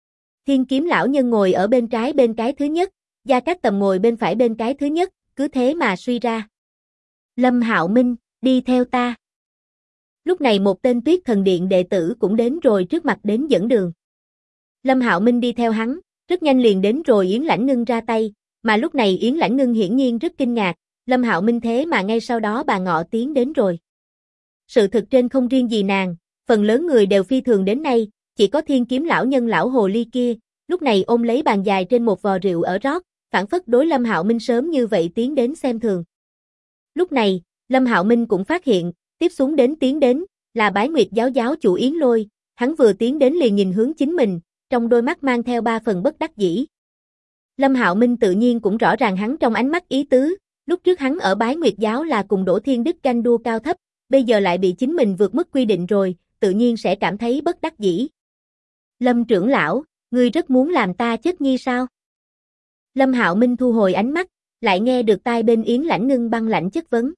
Thiên Kiếm lão nhân ngồi ở bên trái bên cái thứ nhất, Gia Cát Tầm ngồi bên phải bên cái thứ nhất, cứ thế mà suy ra. Lâm Hạo Minh, đi theo ta. Lúc này một tên Tuyết Thần Điện đệ tử cũng đến rồi trước mặt đến dẫn đường. Lâm Hạo Minh đi theo hắn, rất nhanh liền đến rồi Yến Lãnh Ngưng ra tay, mà lúc này Yến Lãnh Ngưng hiển nhiên rất kinh ngạc, Lâm Hạo Minh thế mà ngay sau đó bà Ngọ tiến đến rồi. Sự thực trên không riêng gì nàng, phần lớn người đều phi thường đến nay, chỉ có Thiên Kiếm lão nhân lão hồ ly kia, lúc này ôm lấy bàn dài trên một vò rượu ở rót, phản phất đối Lâm Hạo Minh sớm như vậy tiến đến xem thường. Lúc này, Lâm Hạo Minh cũng phát hiện, tiếp xuống tiến đến, là Bái Nguyệt giáo giáo chủ Yến Lôi, hắn vừa tiến đến liền nhìn hướng chính mình, trong đôi mắt mang theo 3 phần bất đắc dĩ. Lâm Hạo Minh tự nhiên cũng rõ ràng hắn trong ánh mắt ý tứ, lúc trước hắn ở Bái Nguyệt giáo là cùng Đỗ Thiên Đức ganh đua cao thấp, bây giờ lại bị chính mình vượt mức quy định rồi, tự nhiên sẽ cảm thấy bất đắc dĩ. Lâm trưởng lão, ngươi rất muốn làm ta chết nhi sao? Lâm Hạo Minh thu hồi ánh mắt, lại nghe được tai bên Yến Lãnh Ngưng băng lãnh chất vấn.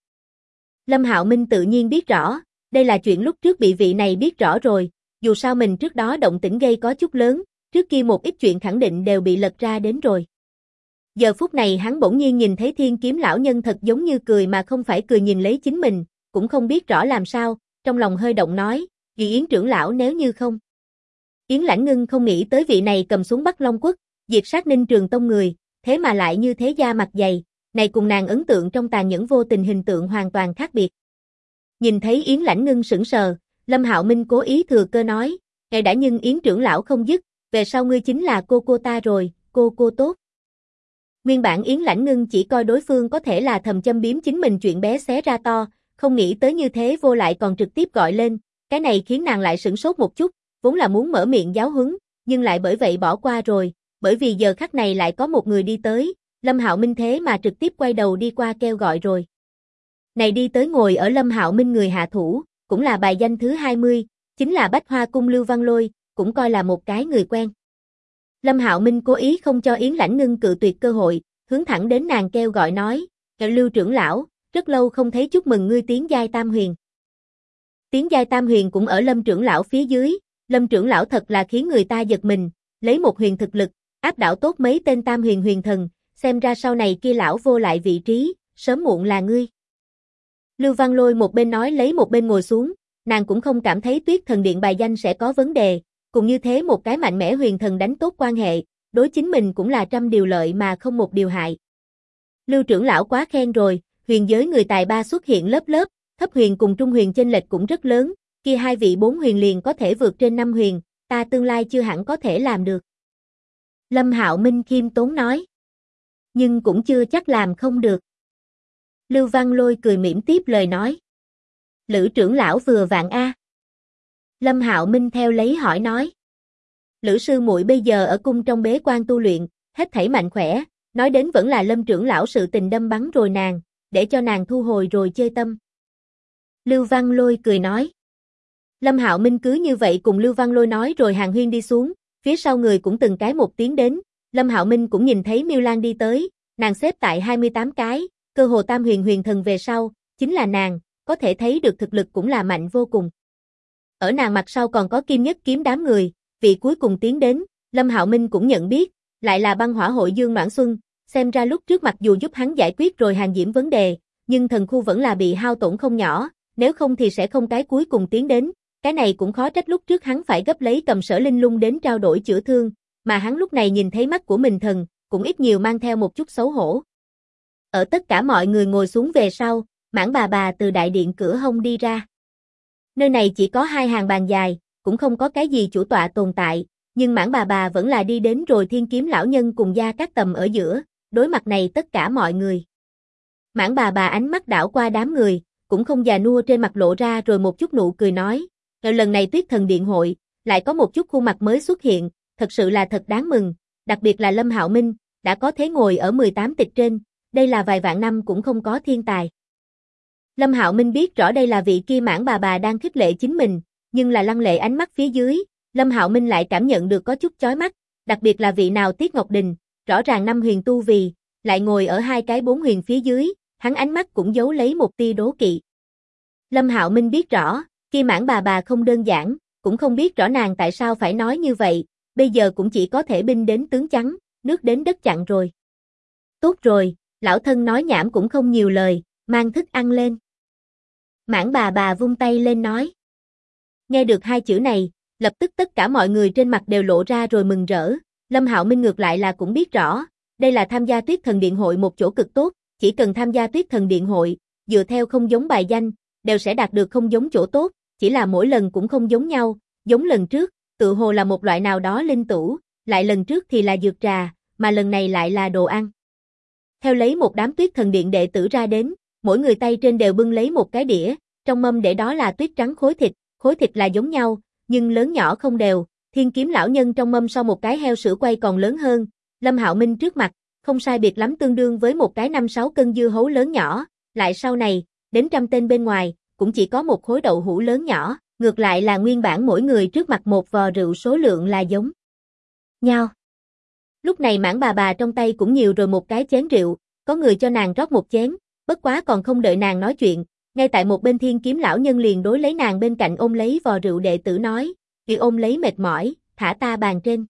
Lâm Hạo Minh tự nhiên biết rõ, đây là chuyện lúc trước bị vị này biết rõ rồi, dù sao mình trước đó động tĩnh gây có chút lớn, trước kia một ít chuyện khẳng định đều bị lật ra đến rồi. Giờ phút này hắn bỗng nhiên nhìn thấy Thiên Kiếm lão nhân thật giống như cười mà không phải cười nhìn lấy chính mình, cũng không biết rõ làm sao, trong lòng hơi động nói, vì Yến trưởng lão nếu như không. Yến Lãnh Ngưng không nghĩ tới vị này cầm súng Bắc Long Quốc, diệt sát Ninh Trường Tông người, thế mà lại như thế da mặt dày, này cùng nàng ấn tượng trong tàn nhẫn vô tình hình tượng hoàn toàn khác biệt. Nhìn thấy Yến Lãnh Ngưng sững sờ, Lâm Hạo Minh cố ý thừa cơ nói, ngài đã nhưng Yến trưởng lão không dứt, về sau ngươi chính là cô ta rồi, cô tốt. Nguyên bản Yến Lãnh Ngưng chỉ coi đối phương có thể là thầm châm biếm chính mình chuyện bé xé ra to, không nghĩ tới như thế vô lại còn trực tiếp gọi lên, cái này khiến nàng lại sửng sốt một chút, vốn là muốn mở miệng giáo huấn, nhưng lại bởi vậy bỏ qua rồi, bởi vì giờ khắc này lại có một người đi tới, Lâm Hạo Minh thế mà trực tiếp quay đầu đi qua kêu gọi rồi. Này đi tới ngồi ở Lâm Hạo Minh người hạ thủ, cũng là bài danh thứ 20, chính là Bách Hoa Cung Lưu Văn Lôi, cũng coi là một cái người quen. Lâm Hạo Minh cố ý không cho Yến Lãnh Ngưng cự tuyệt cơ hội, hướng thẳng đến nàng kêu gọi nói, Lưu trưởng lão, rất lâu không thấy, chúc mừng ngươi tiến giai Tam Huyền. Tiến giai Tam Huyền cũng ở Lâm trưởng lão phía dưới, Lâm trưởng lão thật là khiến người ta giật mình, lấy một huyền thực lực, áp đảo tốt mấy tên Tam Huyền huyền thần, xem ra sau này kia lão vô lại vị trí, sớm muộn là ngươi. Lưu Văn Lôi một bên nói lấy một bên ngồi xuống, nàng cũng không cảm thấy Tuyết Thần Điện bài danh sẽ có vấn đề, cùng như thế một cái mạnh mẽ huyền thần đánh tốt quan hệ, đối chính mình cũng là trăm điều lợi mà không một điều hại. Lưu trưởng lão quá khen rồi, huyền giới người tài ba xuất hiện lớp lớp, thấp huyền cùng trung huyền chênh lệch cũng rất lớn, kia hai vị 4 huyền liền có thể vượt trên 5 huyền, ta tương lai chưa hẳn có thể làm được. Lâm Hạo Minh khiêm tốn nói. Nhưng cũng chưa chắc làm không được. Lưu Văn Lôi cười mỉm tiếp lời nói. Lữ trưởng lão vừa vạn a. Lâm Hạo Minh theo lấy hỏi nói. Lữ sư muội bây giờ ở cung trong bế quan tu luyện, hết thảy mạnh khỏe, nói đến vẫn là Lâm trưởng lão sự tình đâm bắn rồi nàng, để cho nàng thu hồi rồi chơi tâm. Lưu Văn Lôi cười nói. Lâm Hạo Minh cứ như vậy cùng Lưu Văn Lôi nói rồi hàng huyên đi xuống, phía sau người cũng từng cái một tiếng đến, Lâm Hạo Minh cũng nhìn thấy Miêu Lan đi tới, nàng xếp tại 28 cái, cơ hồ Tam Huyền huyền thần về sau, chính là nàng, có thể thấy được thực lực cũng là mạnh vô cùng. Ở nàng mặt sau còn có Kim Nhất Kiếm đám người, vị cuối cùng tiến đến, Lâm Hạo Minh cũng nhận biết, lại là băng hỏa hội Dương Noãn Xuân, xem ra lúc trước mặc dù giúp hắn giải quyết rồi Hàng Diễm vấn đề, nhưng thần khu vẫn là bị hao tổn không nhỏ, nếu không thì sẽ không cái cuối cùng tiến đến, cái này cũng khó trách lúc trước hắn phải gấp lấy Cầm Sở Linh Lung đến trao đổi chữa thương, mà hắn lúc này nhìn thấy mắt của mình thần, cũng ít nhiều mang theo một chút xấu hổ. Ở tất cả mọi người ngồi xuống về sau, Mãn bà từ đại điện cửa hông đi ra. Nơi này chỉ có 2 hàng bàn dài, cũng không có cái gì chủ tọa tồn tại, nhưng Mãn bà vẫn là đi đến rồi Thiên Kiếm lão nhân cùng Gia Cát Tầm ở giữa, đối mặt này tất cả mọi người. Mãn bà ánh mắt đảo qua đám người, cũng không già nua trên mặt lộ ra rồi một chút nụ cười nói, lần này Tuyết Thần Điện hội, lại có một chút khuôn mặt mới xuất hiện, thật sự là thật đáng mừng, đặc biệt là Lâm Hạo Minh, đã có thế ngồi ở 18 tịch trên, đây là vài vạn năm cũng không có thiên tài. Lâm Hạo Minh biết rõ đây là vị kia Mãn bà đang khích lệ chính mình, nhưng là lăng lệ ánh mắt phía dưới, Lâm Hạo Minh lại cảm nhận được có chút chói mắt, đặc biệt là vị nào Tiết Ngọc Đình, rõ ràng 5 huyền tu vì, lại ngồi ở 2 cái 4 huyền phía dưới, hắn ánh mắt cũng giấu lấy một tia đố kỵ. Lâm Hạo Minh biết rõ, kia Mãn bà không đơn giản, cũng không biết rõ nàng tại sao phải nói như vậy, bây giờ cũng chỉ có thể binh đến tướng chắn, nước đến đất chặn rồi. Tốt rồi, lão thân nói nhảm cũng không nhiều lời, mang thức ăn lên. Mãn bà vung tay lên nói. Nghe được hai chữ này, lập tức tất cả mọi người trên mặt đều lộ ra rồi mừng rỡ. Lâm Hạo Minh ngược lại là cũng biết rõ, đây là tham gia Tuyết Thần Điện hội một chỗ cực tốt, chỉ cần tham gia Tuyết Thần Điện hội, dựa theo không giống bài danh, đều sẽ đạt được không giống chỗ tốt, chỉ là mỗi lần cũng không giống nhau, giống lần trước, tự hồ là một loại nào đó linh tủ, lại lần trước thì là dược trà, mà lần này lại là đồ ăn. Theo lấy một đám Tuyết Thần Điện đệ tử ra đến, mỗi người tay trên đều bưng lấy một cái đĩa, trong mâm để đó là tuyết trắng khối thịt là giống nhau, nhưng lớn nhỏ không đều. Thiên Kiếm lão nhân trong mâm so một cái heo sữa quay còn lớn hơn, Lâm Hạo Minh trước mặt, không sai biệt lắm tương đương với một cái 5-6 cân dưa hấu lớn nhỏ, lại sau này, đến 100 tên bên ngoài, cũng chỉ có một khối đậu hũ lớn nhỏ, ngược lại là nguyên bản mỗi người trước mặt một vò rượu số lượng là giống nhau. Lúc này Mãn bà trong tay cũng nhiều rồi một cái chén rượu, có người cho nàng rót một chén, bất quá còn không đợi nàng nói chuyện, ngay tại một bên Thiên Kiếm lão nhân liền đối lấy nàng bên cạnh ôm lấy vò rượu đệ tử nói, "Vì ôm lấy mệt mỏi, thả ta bàn trên."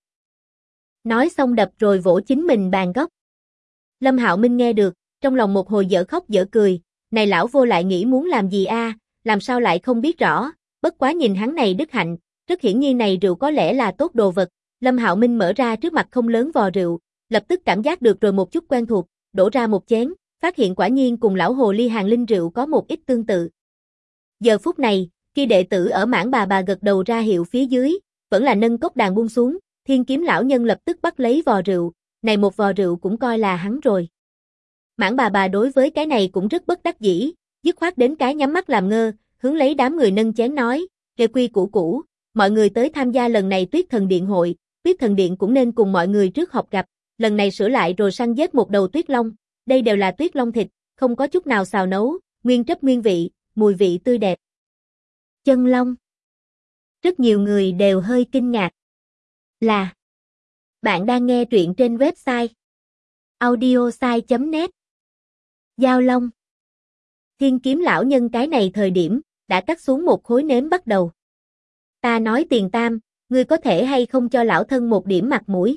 Nói xong đập rồi vỗ chính mình bàn góc. Lâm Hạo Minh nghe được, trong lòng một hồi dở khóc dở cười, này lão vô lại nghĩ muốn làm gì a, làm sao lại không biết rõ, bất quá nhìn hắn này đức hạnh, rất hiển nhiên này rượu có lẽ là tốt đồ vật. Lâm Hạo Minh mở ra trước mặt không lớn vò rượu, lập tức cảm giác được rồi một chút quen thuộc, đổ ra một chén, phát hiện quả nhiên cùng lão hồ ly hàng linh rượu có một ít tương tự. Giờ phút này, khi đệ tử ở Mãn bà gật đầu ra hiệu phía dưới, vẫn là nâng cốc đàn buông xuống, Thiên Kiếm lão nhân lập tức bắt lấy vò rượu, này một vò rượu cũng coi là hắn rồi. Mãn bà đối với cái này cũng rất bất đắc dĩ, dứt khoát đến cái nhắm mắt làm ngơ, hướng lấy đám người nâng chén nói, "Kê quy củ, mọi người tới tham gia lần này Tuyết Thần Điện hội, Tuyết Thần Điện cũng nên cùng mọi người trước họp gặp, lần này sửa lại rồi săn giết một đầu tuyết long, đây đều là tuyết long thịt, không có chút nào xào nấu, nguyên chất nguyên vị, mùi vị tươi đẹp." Chân long. Rất nhiều người đều hơi kinh ngạc. Là bạn đang nghe truyện trên website audiosai.net. Giao long. Thiên Kiếm lão nhân cái này thời điểm đã cắt xuống một khối nếm bắt đầu. "Ta nói Tiền Tam, ngươi có thể hay không cho lão thân một điểm mặt mũi?"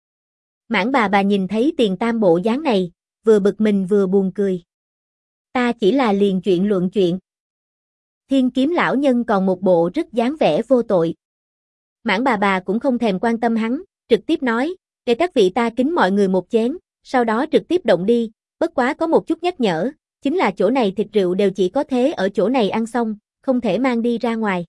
Mãn bà nhìn thấy Tiền Tam bộ dáng này, vừa bực mình vừa buồn cười. "Ta chỉ là liền chuyện luận chuyện." Thiên Kiếm lão nhân còn một bộ rất dáng vẻ vô tội. Mãn bà cũng không thèm quan tâm hắn, trực tiếp nói, "Để các vị ta kính mọi người một chén, sau đó trực tiếp động đi, bất quá có một chút nhắc nhở, chính là chỗ này thịt rượu đều chỉ có thế ở chỗ này ăn xong, không thể mang đi ra ngoài."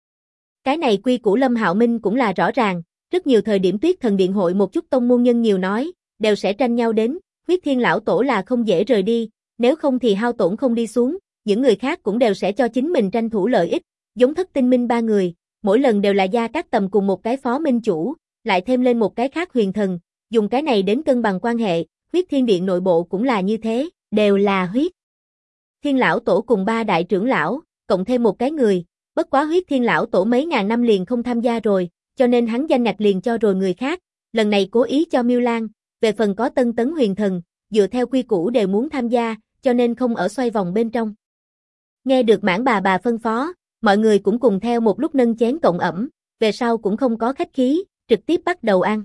Cái này quy củ Lâm Hạo Minh cũng là rõ ràng, rất nhiều thời điểm Tuyết Thần Điện hội một chút tông môn nhân nhiều nói, đều sẽ tranh nhau đến, Huyết Thiên lão tổ là không dễ rời đi, nếu không thì hao tổn không đi xuống, những người khác cũng đều sẽ cho chính mình tranh thủ lợi ích, giống Thất Tinh Minh ba người, mỗi lần đều là Gia Cát Tầm cùng một cái phó minh chủ, lại thêm lên một cái khác huyền thần, dùng cái này đến cân bằng quan hệ, Huyết Thiên Điện nội bộ cũng là như thế, đều là Huyết Thiên lão tổ cùng ba đại trưởng lão, cộng thêm một cái người, bất quá Huyết Thiên lão tổ mấy ngàn năm liền không tham gia rồi, cho nên hắn danh ngạch liền cho rồi người khác, lần này cố ý cho Miêu Lan, về phần có Tân Tấn huyền thần, dựa theo quy củ đều muốn tham gia, cho nên không ở xoay vòng bên trong. Nghe được Mãn bà phân phó, mọi người cũng cùng theo một lúc nâng chén cộng ẩm, về sau cũng không có khách khí, trực tiếp bắt đầu ăn.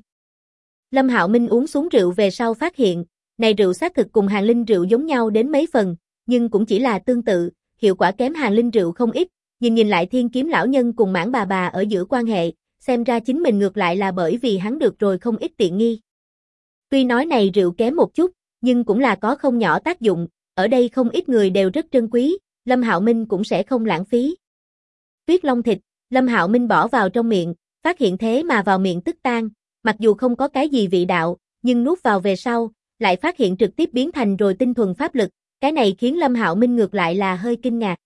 Lâm Hạo Minh uống xuống rượu về sau phát hiện, này rượu xác thực cùng hàng linh rượu giống nhau đến mấy phần, nhưng cũng chỉ là tương tự, hiệu quả kém hàng linh rượu không ít, nhìn lại Thiên Kiếm lão nhân cùng Mãn bà ở giữa quan hệ, xem ra chính mình ngược lại là bởi vì hắn được rồi không ít tiện nghi. Tuy nói này rượu kém một chút, nhưng cũng là có không nhỏ tác dụng, ở đây không ít người đều rất trân quý, Lâm Hạo Minh cũng sẽ không lãng phí. Tuyết long thịt, Lâm Hạo Minh bỏ vào trong miệng, phát hiện thế mà vào miệng tức tan, mặc dù không có cái gì vị đạo, nhưng nuốt vào về sau, lại phát hiện trực tiếp biến thành rồi tinh thuần pháp lực, cái này khiến Lâm Hạo Minh ngược lại là hơi kinh ngạc.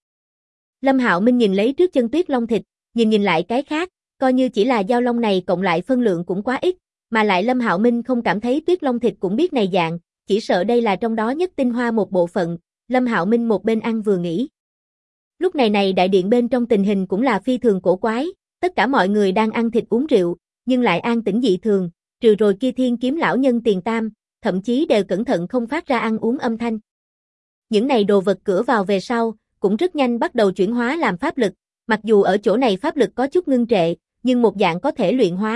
Lâm Hạo Minh nhìn lấy trước chân tuyết long thịt, nhìn lại cái khác, coi như chỉ là dao long này cộng lại phân lượng cũng quá ít, mà lại Lâm Hạo Minh không cảm thấy tuyết long thịt cũng biết này dạng, chỉ sợ đây là trong đó nhất tinh hoa một bộ phận, Lâm Hạo Minh một bên ăn vừa nghĩ. Lúc này đại điện bên trong tình hình cũng là phi thường cổ quái, tất cả mọi người đang ăn thịt uống rượu, nhưng lại an tĩnh dị thường, trừ rồi kia Thiên Kiếm lão nhân Tiền Tam, thậm chí đều cẩn thận không phát ra ăn uống âm thanh. Những này đồ vật cửa vào về sau, cũng rất nhanh bắt đầu chuyển hóa làm pháp lực, mặc dù ở chỗ này pháp lực có chút ngưng trệ, nhưng một dạng có thể luyện hóa,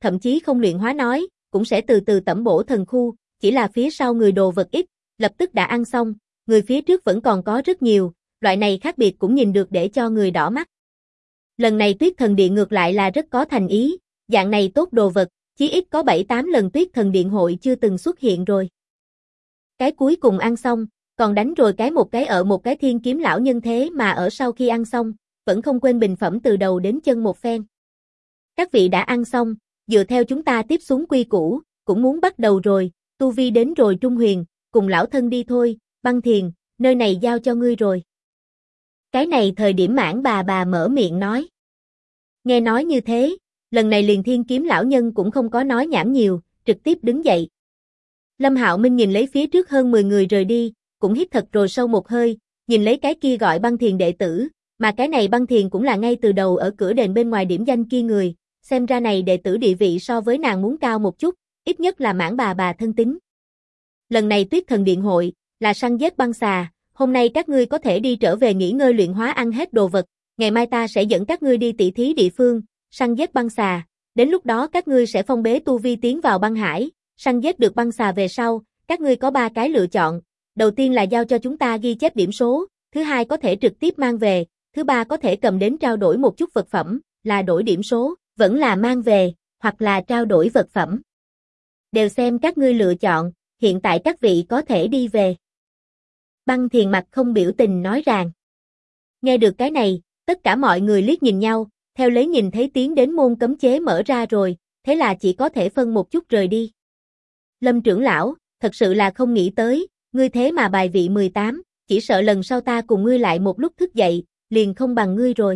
thậm chí không luyện hóa nói, cũng sẽ từ từ tẩm bổ thần khu, chỉ là phía sau người đồ vật ít, lập tức đã ăn xong, người phía trước vẫn còn có rất nhiều, loại này khác biệt cũng nhìn được để cho người đỏ mắt. Lần này Tuyết Thần Điện ngược lại là rất có thành ý, dạng này tốt đồ vật, chí ít có 7-8 lần Tuyết Thần Điện hội chưa từng xuất hiện rồi. Cái cuối cùng ăn xong, còn đánh rồi một cái ở một cái thiên kiếm lão nhân thế mà ở sau khi ăn xong, vẫn không quên bình phẩm từ đầu đến chân một phen. Các vị đã ăn xong, dựa theo chúng ta tiếp xuống quy củ, cũng muốn bắt đầu rồi, tu vi đến rồi Trung Huyền, cùng lão thân đi thôi, Băng Thiền, nơi này giao cho ngươi rồi. Cái này thời điểm Mãn bà mở miệng nói. Nghe nói như thế, lần này liền thiên kiếm lão nhân cũng không có nói nhảm nhiều, trực tiếp đứng dậy. Lâm Hạo Minh nhìn lấy phía trước hơn 10 người rời đi, cũng hít thật rồi sâu một hơi, nhìn lấy cái kia gọi Băng Thiền đệ tử, mà cái này Băng Thiền cũng là ngay từ đầu ở cửa đền bên ngoài điểm danh kia người, xem ra này đệ tử địa vị so với nàng muốn cao một chút, ít nhất là Mãn bà thân tín. Lần này Tuyết Thần Điện hội, là săn giết băng xà, hôm nay các ngươi có thể đi trở về nghỉ ngơi luyện hóa ăn hết đồ vật, ngày mai ta sẽ dẫn các ngươi đi tỉ thí địa phương, săn giết băng xà, đến lúc đó các ngươi sẽ phong bế tu vi tiến vào băng hải, săn giết được băng xà về sau, các ngươi có 3 cái lựa chọn, đầu tiên là giao cho chúng ta ghi chép điểm số, thứ hai có thể trực tiếp mang về, thứ ba có thể cầm đến trao đổi một chút vật phẩm, là đổi điểm số, vẫn là mang về, hoặc là trao đổi vật phẩm. Đều xem các ngươi lựa chọn, hiện tại các vị có thể đi về. Băng Thiền mặt không biểu tình nói rằng. Nghe được cái này, tất cả mọi người liếc nhìn nhau, theo lấy nhìn thấy tiến đến môn cấm chế mở ra rồi, thế là chỉ có thể phân một chút rời đi. Lâm trưởng lão, thật sự là không nghĩ tới, ngươi thế mà bài vị 18, chỉ sợ lần sau ta cùng ngươi lại một lúc thức dậy, liền không bằng ngươi rồi.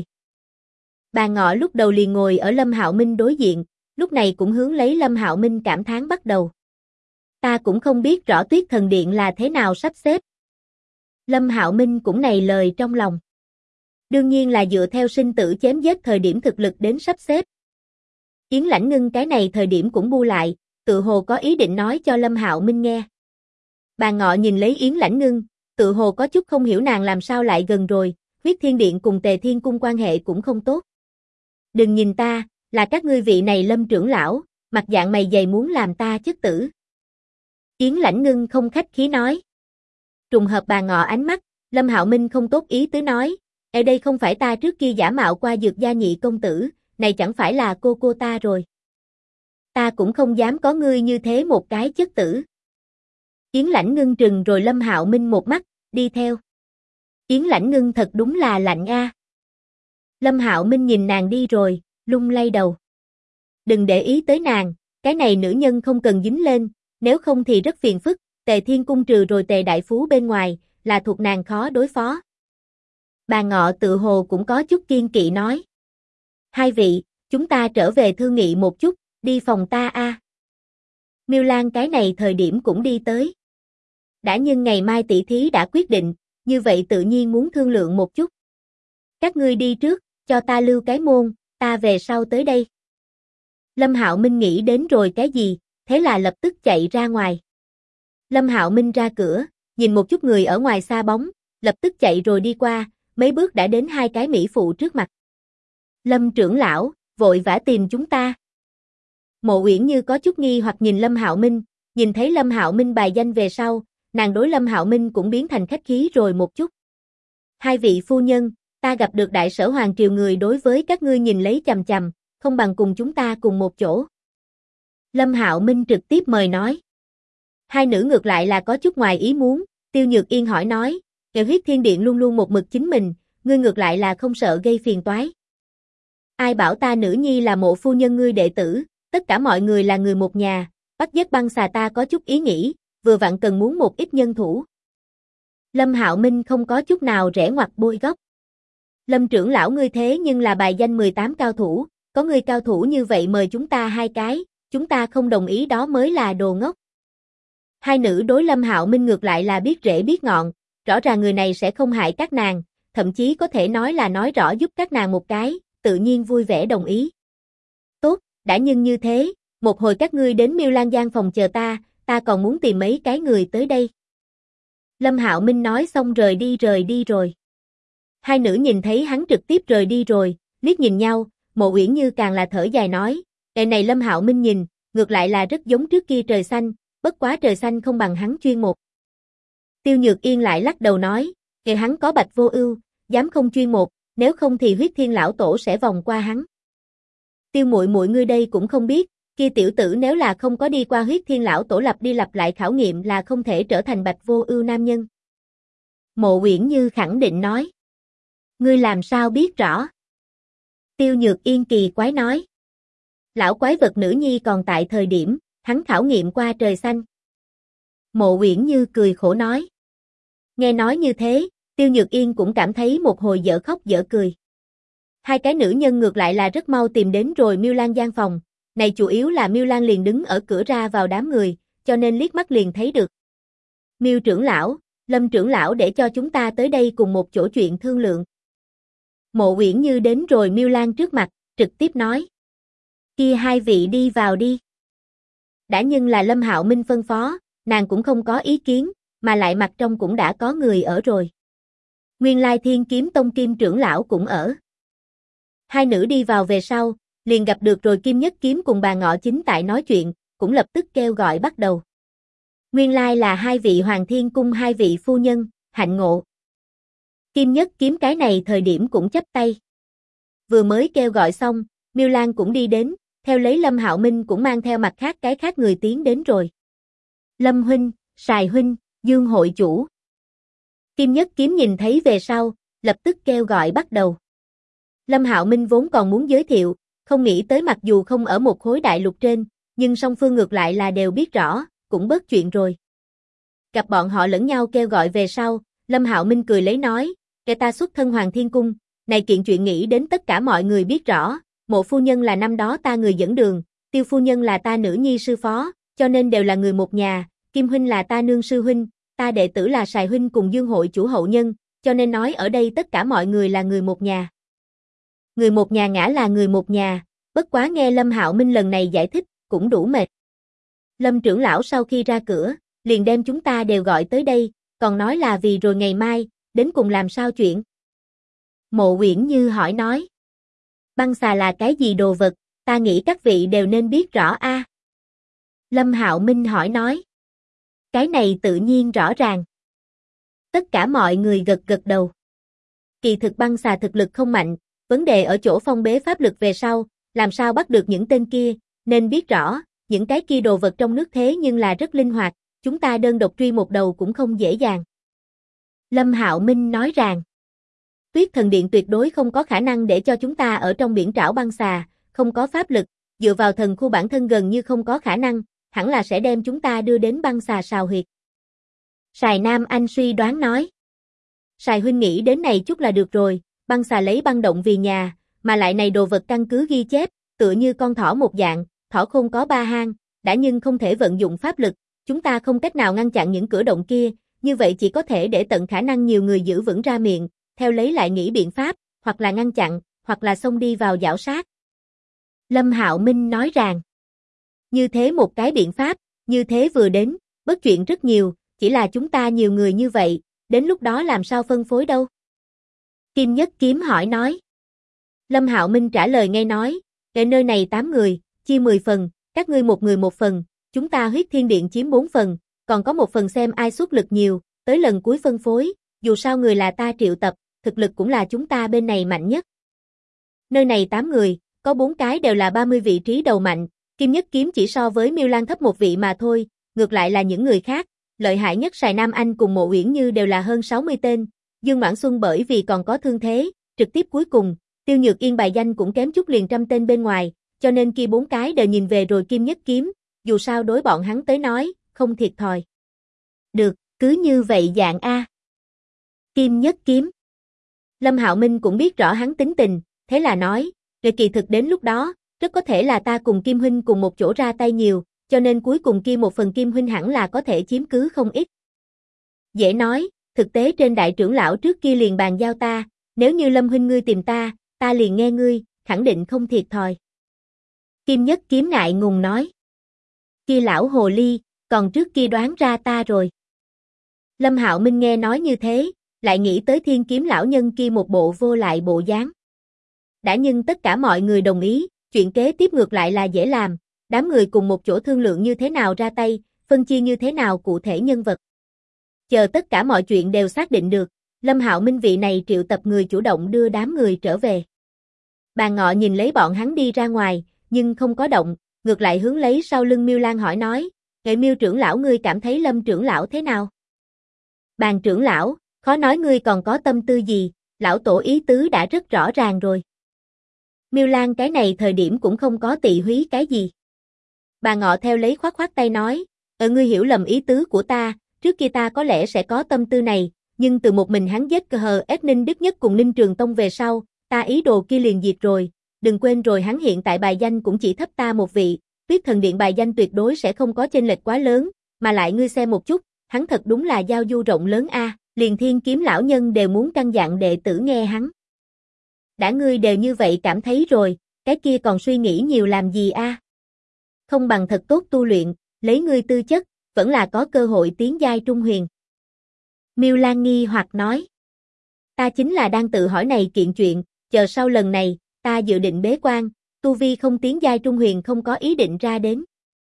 Bà Ngọ lúc đầu liền ngồi ở Lâm Hạo Minh đối diện, lúc này cũng hướng lấy Lâm Hạo Minh cảm thán bắt đầu. Ta cũng không biết rõ Tuyết Thần Điện là thế nào sắp xếp. Lâm Hạo Minh cũng này lời trong lòng. Đương nhiên là dựa theo sinh tử chém giết thời điểm thực lực đến sắp xếp. Yến Lãnh Ngưng cái này thời điểm cũng bu lại, tự hồ có ý định nói cho Lâm Hạo Minh nghe. Bà Ngọ nhìn lấy Yến Lãnh Ngưng, tự hồ có chút không hiểu nàng làm sao lại gần rồi, Huyết Thiên Điện cùng Tề Thiên Cung quan hệ cũng không tốt. Đừng nhìn ta, là các ngươi vị này Lâm trưởng lão, mặt dạng mày dày muốn làm ta chất tử. Yến Lãnh Ngưng không khách khí nói. Trùng hợp bà Ngọ ánh mắt, Lâm Hạo Minh không tốt ý tứ nói, ở đây không phải ta trước kia giả mạo qua Dược gia nhị công tử, này chẳng phải là cô ta rồi. Ta cũng không dám có ngươi như thế một cái chất tử. Yến Lãnh Ngưng trừng rồi Lâm Hạo Minh một mắt, đi theo. Yến Lãnh Ngưng thật đúng là lạnh a. Lâm Hạo Minh nhìn nàng đi rồi, lung lay đầu. Đừng để ý tới nàng, cái này nữ nhân không cần dính lên, nếu không thì rất phiền phức, Tề Thiên Cung trừ rồi Tề Đại Phú bên ngoài, là thuộc nàng khó đối phó. Bà Ngọ tự hồ cũng có chút kiên kỵ nói. Hai vị, chúng ta trở về thương nghị một chút, đi phòng ta a. Miêu Lan cái này thời điểm cũng đi tới. Đã nhưng ngày mai tỷ thí đã quyết định, như vậy tự nhiên muốn thương lượng một chút. Các ngươi đi trước, cho ta lưu cái môn, ta về sau tới đây. Lâm Hạo Minh nghĩ đến rồi cái gì, thế là lập tức chạy ra ngoài. Lâm Hạo Minh ra cửa, nhìn một chút người ở ngoài xa bóng, lập tức chạy rồi đi qua, mấy bước đã đến 2 cái mỹ phụ trước mặt. Lâm trưởng lão, vội vã tìm chúng ta. Mộ Uyển Như có chút nghi hoặc nhìn Lâm Hạo Minh, nhìn thấy Lâm Hạo Minh bài danh về sau, nàng đối Lâm Hạo Minh cũng biến thành khách khí rồi một chút. Hai vị phu nhân, ta gặp được Đại Sở Hoàng Triều người đối với các ngươi nhìn lấy chằm chằm, không bằng cùng chúng ta cùng một chỗ. Lâm Hạo Minh trực tiếp mời nói. Hai nữ ngược lại là có chút ngoài ý muốn, Tiêu Nhược Yên hỏi nói, Ngạo Huyết Thiên Điện luôn luôn một mực chính mình, ngươi ngược lại là không sợ gây phiền toái. Ai bảo ta nữ nhi là Mộ phu nhân ngươi đệ tử, tất cả mọi người là người một nhà, bắt giết băng xà ta có chút ý nghĩ, vừa vặn cần muốn một ít nhân thủ. Lâm Hạo Minh không có chút nào rẽ ngoặt bôi góc. Lâm trưởng lão ngươi thế nhưng là bài danh 18 cao thủ, có người cao thủ như vậy mời chúng ta 2 cái, chúng ta không đồng ý đó mới là đồ ngốc. Hai nữ đối Lâm Hạo Minh ngược lại là biết rễ biết ngọn, rõ ràng người này sẽ không hại các nàng, thậm chí có thể nói là nói rõ giúp các nàng một cái, tự nhiên vui vẻ đồng ý. Tốt, đã nhưng như thế, một hồi các ngươi đến Miêu Lan gian phòng chờ ta còn muốn tìm mấy cái người tới đây. Lâm Hạo Minh nói xong rời đi rồi. Hai nữ nhìn thấy hắn trực tiếp rời đi rồi, liếc nhìn nhau, Mộ Uyển Như càng là thở dài nói, Cái này Lâm Hạo Minh nhìn, ngược lại là rất giống trước kia trời xanh, bất quá trời xanh không bằng hắn chuyên một. Tiêu Nhược Yên lại lắc đầu nói, kệ hắn có Bạch Vô Ưu, dám không chuyên một, nếu không thì Huyết Thiên lão tổ sẽ vòng qua hắn. Tiêu muội muội ngươi đây cũng không biết, kia tiểu tử nếu là không có đi qua Huyết Thiên lão tổ lặp đi lặp lại khảo nghiệm là không thể trở thành Bạch Vô Ưu nam nhân. Mộ Uyển Như khẳng định nói. Ngươi làm sao biết rõ? Tiêu Nhược Yên kỳ quái nói. Lão quái vật nữ nhi còn tại thời điểm, hắn khảo nghiệm qua trời xanh. Mộ Uyển Như cười khổ nói. Nghe nói như thế, Tiêu Nhược Yên cũng cảm thấy một hồi dở khóc dở cười. Hai cái nữ nhân ngược lại là rất mau tìm đến rồi Miêu Lan gian phòng, này chủ yếu là Miêu Lan liền đứng ở cửa ra vào đám người, cho nên liếc mắt liền thấy được. Miêu trưởng lão, Lâm trưởng lão để cho chúng ta tới đây cùng một chỗ chuyện thương lượng. Mộ Uyển Như đến rồi Miêu Lan trước mặt, trực tiếp nói. Kia hai vị đi vào đi. Đã nhưng là Lâm Hạo Minh phân phó, nàng cũng không có ý kiến, mà lại mặt trong cũng đã có người ở rồi. Nguyên lai Thiên Kiếm Tông Kim trưởng lão cũng ở. Hai nữ đi vào về sau, liền gặp được rồi Kim Nhất Kiếm cùng bà Ngọ Chính tại nói chuyện, cũng lập tức kêu gọi bắt đầu. Nguyên lai là hai vị Hoàng Thiên Cung hai vị phu nhân, hạnh ngộ. Kim Nhất Kiếm cái này thời điểm cũng chắp tay. Vừa mới kêu gọi xong, Miêu Lan cũng đi đến, theo lấy Lâm Hạo Minh cũng mang theo mặt khác cái khác người tiến đến rồi. Lâm huynh, Sài huynh, Dương hội chủ. Kim Nhất Kiếm nhìn thấy về sau, lập tức kêu gọi bắt đầu. Lâm Hạo Minh vốn còn muốn giới thiệu, không nghĩ tới mặc dù không ở một khối đại lục trên, nhưng song phương ngược lại là đều biết rõ, cũng bớt chuyện rồi. Gặp bọn họ lẫn nhau kêu gọi về sau, Lâm Hạo Minh cười lấy nói, kẻ ta xuất thân Hoàng Thiên Cung, này kiện chuyện nghĩ đến tất cả mọi người biết rõ, Mộ phu nhân là năm đó ta người dẫn đường, Tiêu phu nhân là ta nữ nhi sư phó, cho nên đều là người một nhà, Kim huynh là ta nương sư huynh, ta đệ tử là Sài huynh cùng Dương hội chủ hậu nhân, cho nên nói ở đây tất cả mọi người là người một nhà. Người một nhà ngã là người một nhà, bất quá nghe Lâm Hạo Minh lần này giải thích, cũng đủ mệt. Lâm trưởng lão sau khi ra cửa, liền đem chúng ta đều gọi tới đây, còn nói là vì rồi ngày mai, đến cùng làm sao chuyện? Mộ Uyển Như hỏi nói. Băng xà là cái gì đồ vật, ta nghĩ các vị đều nên biết rõ a. Lâm Hạo Minh hỏi nói. Cái này tự nhiên rõ ràng. Tất cả mọi người gật gật đầu. Kỳ thực băng xà thực lực không mạnh, vấn đề ở chỗ phong bế pháp lực về sau, làm sao bắt được những tên kia, nên biết rõ, những cái kia đồ vật trong nước thế nhưng là rất linh hoạt, chúng ta đơn độc truy một đầu cũng không dễ dàng. Lâm Hạo Minh nói rằng, Tuyết Thần Điện tuyệt đối không có khả năng để cho chúng ta ở trong biển trảo băng xà, không có pháp lực, dựa vào thần khu bản thân gần như không có khả năng, hẳn là sẽ đem chúng ta đưa đến băng xà sào huyệt. Sài Nam Anh suy đoán nói. Sài huynh nghĩ đến này chút là được rồi, băng xà lấy băng động vì nhà, mà lại này đồ vật căn cứ ghi chép, tựa như con thỏ một dạng, thỏ khôn có 3 hang, đã nhưng không thể vận dụng pháp lực, chúng ta không cách nào ngăn chặn những cửa động kia, như vậy chỉ có thể để tận khả năng nhiều người giữ vững ra miệng, theo lấy lại nghĩ biện pháp, hoặc là ngăn chặn, hoặc là xông đi vào giảo sát. Lâm Hạo Minh nói rằng, như thế một cái biện pháp, như thế vừa đến, bất chuyện rất nhiều, chỉ là chúng ta nhiều người như vậy, đến lúc đó làm sao phân phối đâu? Kim Nhất Kiếm hỏi nói. Lâm Hạo Minh trả lời ngay nói, ở nơi này 8 người, chia 10 phần, các ngươi một người một phần, chúng ta Huyết Thiên Điện chiếm 4 phần, còn có một phần xem ai xuất lực nhiều, tới lần cuối phân phối, dù sao người là ta triệu tập, thực lực cũng là chúng ta bên này mạnh nhất. Nơi này 8 người, có 4 cái đều là 30 vị trí đầu mạnh, Kim Nhất Kiếm chỉ so với Miêu Lan thấp một vị mà thôi, ngược lại là những người khác, lợi hại nhất Sài Nam Anh cùng Mộ Uyển Như đều là hơn 60 tên, Dương Mãn Xuân bởi vì còn có thương thế, trực tiếp cuối cùng, Tiêu Nhược Yên bài danh cũng kém chút liền 100 tên bên ngoài, cho nên kia 4 cái đều nhìn về rồi Kim Nhất Kiếm, dù sao đối bọn hắn tới nói, không thiệt thòi. Được, cứ như vậy dạng a. Kim Nhất Kiếm. Lâm Hạo Minh cũng biết rõ hắn tính tình, thế là nói, về kỳ thực đến lúc đó, rất có thể là ta cùng Kim huynh cùng một chỗ ra tay nhiều, cho nên cuối cùng kia một phần Kim huynh hẳn là có thể chiếm cứ không ít. Dễ nói, thực tế trên đại trưởng lão trước kia liền bàn giao ta, nếu như Lâm huynh ngươi tìm ta, ta liền nghe ngươi, khẳng định không thiệt thòi. Kim Nhất Kiếm ngại ngùng nói. Kia lão hồ ly, còn trước kia đoán ra ta rồi. Lâm Hạo Minh nghe nói như thế, lại nghĩ tới Thiên Kiếm lão nhân kia một bộ vô lại bộ dáng. Đã nhưng tất cả mọi người đồng ý, chuyện kế tiếp ngược lại là dễ làm, đám người cùng một chỗ thương lượng như thế nào ra tay, phân chia như thế nào cụ thể nhân vật. Chờ tất cả mọi chuyện đều xác định được, Lâm Hạo Minh vị này triệu tập người chủ động đưa đám người trở về. Bàn Ngọ nhìn lấy bọn hắn đi ra ngoài, nhưng không có động, ngược lại hướng lấy sau lưng Miêu Lan hỏi nói, "Nghệ Miêu trưởng lão, ngươi cảm thấy Lâm trưởng lão thế nào?" "Bàn trưởng lão, khó nói, ngươi còn có tâm tư gì, lão tổ ý tứ đã rất rõ ràng rồi." Miêu Lan cái này thời điểm cũng không có tị húy cái gì. Bàn Ngọ theo lấy khoát khoát tay nói, Ngươi hiểu lầm ý tứ của ta, trước kia ta có lẽ sẽ có tâm tư này, nhưng từ một mình hắn giết cờ ép Ninh Đức Nhất cùng Ninh Trường Tông về sau, ta ý đồ kia liền diệt rồi, đừng quên rồi hắn hiện tại bài danh cũng chỉ thấp ta một vị, Tuyết Thần Điện bài danh tuyệt đối sẽ không có chênh lệch quá lớn, mà lại ngươi xem một chút, hắn thật đúng là giao du rộng lớn a, liền Thiên Kiếm lão nhân đều muốn căn dặn đệ tử nghe hắn. Đã ngươi đều như vậy cảm thấy rồi, cái kia còn suy nghĩ nhiều làm gì a? Không bằng thật tốt tu luyện, lấy ngươi tư chất, vẫn là có cơ hội tiến giai trung huyền. Miêu Lan nghi hoặc nói, ta chính là đang tự hỏi này kiện chuyện, chờ sau lần này, ta dự định bế quan, tu vi không tiến giai trung huyền không có ý định ra đến.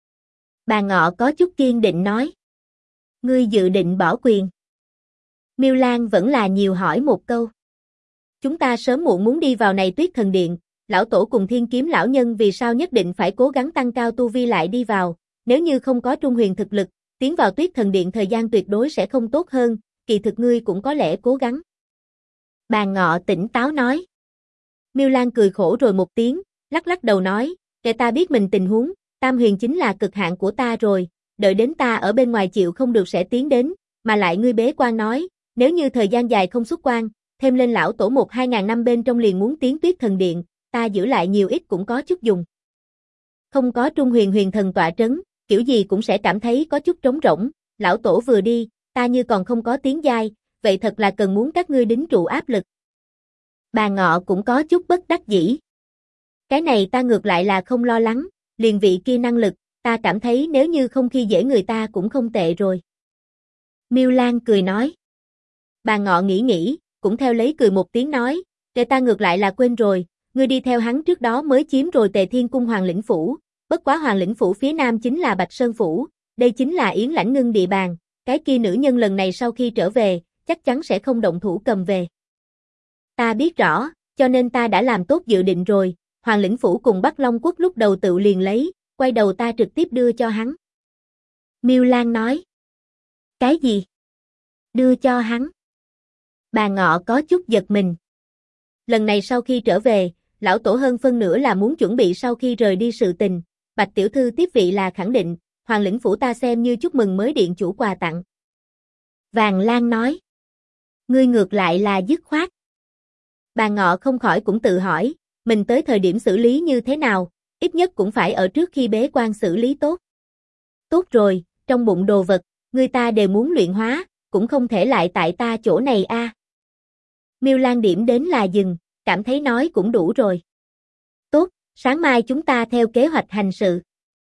Bàn Ngọ có chút kiên định nói, ngươi dự định bỏ quyền. Miêu Lan vẫn là nhiều hỏi một câu. Chúng ta sớm muộn muốn đi vào này Tuyết Thần Điện, lão tổ cùng Thiên Kiếm lão nhân vì sao nhất định phải cố gắng tăng cao tu vi lại đi vào, nếu như không có trung huyền thực lực, tiến vào Tuyết Thần Điện thời gian tuyệt đối sẽ không tốt hơn, kỳ thực ngươi cũng có lẽ cố gắng. Bàn Ngọ tỉnh táo nói. Miêu Lan cười khổ rồi một tiếng, lắc lắc đầu nói, kể ta biết mình tình huống, tam huyền chính là cực hạn của ta rồi, đợi đến ta ở bên ngoài chịu không được sẽ tiến đến, mà lại ngươi bế quan nói, nếu như thời gian dài không xuất quan, thêm lên lão tổ 1-2 ngàn năm bên trong liền muốn tiến Tuyết Thần Điện, ta giữ lại nhiều ít cũng có chút dùng. Không có trung huyền huyền thần tọa trấn, kiểu gì cũng sẽ cảm thấy có chút trống rỗng, lão tổ vừa đi, ta như còn không có tiến giai, vậy thật là cần muốn các ngươi đính trụ áp lực. Bàn Ngọ cũng có chút bất đắc dĩ. Cái này ta ngược lại là không lo lắng, liền vị kia năng lực, ta cảm thấy nếu như không khi dễ người ta cũng không tệ rồi. Miêu Lan cười nói. Bàn Ngọ nghĩ, cũng theo lấy cười một tiếng nói, để ta ngược lại là quên rồi, ngươi đi theo hắn trước đó mới chiếm rồi Tề Thiên Cung Hoàng Lĩnh Phủ, bất quá Hoàng Lĩnh Phủ phía nam chính là Bạch Sơn Phủ, đây chính là Yến Lãnh Ngưng địa bàn, cái kia nữ nhân lần này sau khi trở về, chắc chắn sẽ không động thủ cầm về. Ta biết rõ, cho nên ta đã làm tốt dự định rồi, Hoàng Lĩnh Phủ cùng Bắc Long Quốc lúc đầu tự liền lấy, quay đầu ta trực tiếp đưa cho hắn. Miêu Lan nói. Cái gì? Đưa cho hắn? Bàn Ngọ có chút giật mình. Lần này sau khi trở về, lão tổ hơn phân nửa là muốn chuẩn bị sau khi rời đi sự tình, Bạch tiểu thư tiếp vị là khẳng định, Hoàng Lĩnh Phủ ta xem như chúc mừng mới điện chủ quà tặng. Vàng Lan nói. Ngươi ngược lại là dứt khoát. Bàn Ngọ không khỏi cũng tự hỏi, mình tới thời điểm xử lý như thế nào, ít nhất cũng phải ở trước khi bế quan xử lý tốt. Tốt rồi, trong bụng đồ vật, người ta đều muốn luyện hóa, cũng không thể lại tại ta chỗ này a. Miêu Lan điểm đến là dừng, cảm thấy nói cũng đủ rồi. Tốt, sáng mai chúng ta theo kế hoạch hành sự.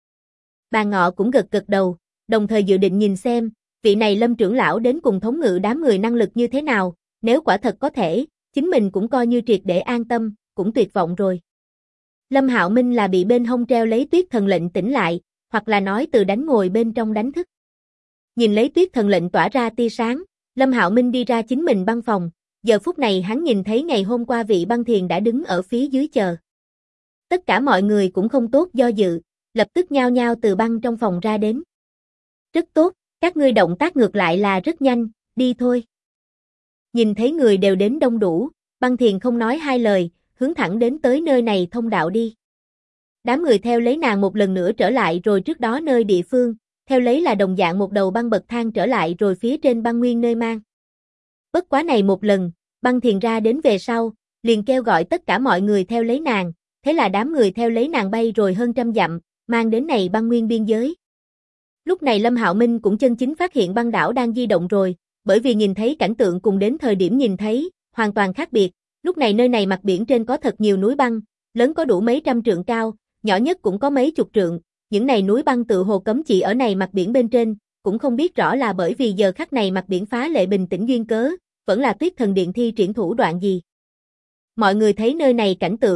Bàn Ngọ cũng gật gật đầu, đồng thời dự định nhìn xem, vị này Lâm trưởng lão đến cùng thống ngự đám người năng lực như thế nào, nếu quả thật có thể, chính mình cũng coi như triệt để an tâm, cũng tuyệt vọng rồi. Lâm Hạo Minh là bị bên hông treo lấy Tuyết Thần lệnh tỉnh lại, hoặc là nói từ đánh ngồi bên trong đánh thức. Nhìn lấy Tuyết Thần lệnh tỏa ra tia sáng, Lâm Hạo Minh đi ra chính mình băng phòng, giờ phút này hắn nhìn thấy ngày hôm qua vị băng thiền đã đứng ở phía dưới chờ. Tất cả mọi người cũng không tốt do dự, lập tức nhao nhao từ băng trong phòng ra đến. Rất tốt, các ngươi động tác ngược lại là rất nhanh, đi thôi. Nhìn thấy người đều đến đông đủ, băng thiền không nói hai lời, hướng thẳng đến tới nơi này thông đạo đi. Đám người theo lấy nàng một lần nữa trở lại rồi trước đó nơi địa phương, theo lấy là đồng dạng một đầu băng bậc thang trở lại rồi phía trên băng nguyên nơi mang. Bất quá này một lần, băng thiền ra đến về sau, liền kêu gọi tất cả mọi người theo lấy nàng, thế là đám người theo lấy nàng bay rồi hơn 100 dặm, mang đến này băng nguyên biên giới. Lúc này Lâm Hạo Minh cũng chân chính phát hiện băng đảo đang di động rồi, bởi vì nhìn thấy cảnh tượng cùng đến thời điểm nhìn thấy, hoàn toàn khác biệt, lúc này nơi này mặt biển trên có thật nhiều núi băng, lớn có đủ mấy trăm trượng cao, nhỏ nhất cũng có mấy chục trượng, những này núi băng tự hồ cấm chỉ ở này mặt biển bên trên, cũng không biết rõ là bởi vì giờ khắc này mặt biển phá lệ bình tĩnh duyên cớ, vẫn là Tuyết Thần Điện thi triển thủ đoạn gì. Mọi người thấy nơi này cảnh tượng,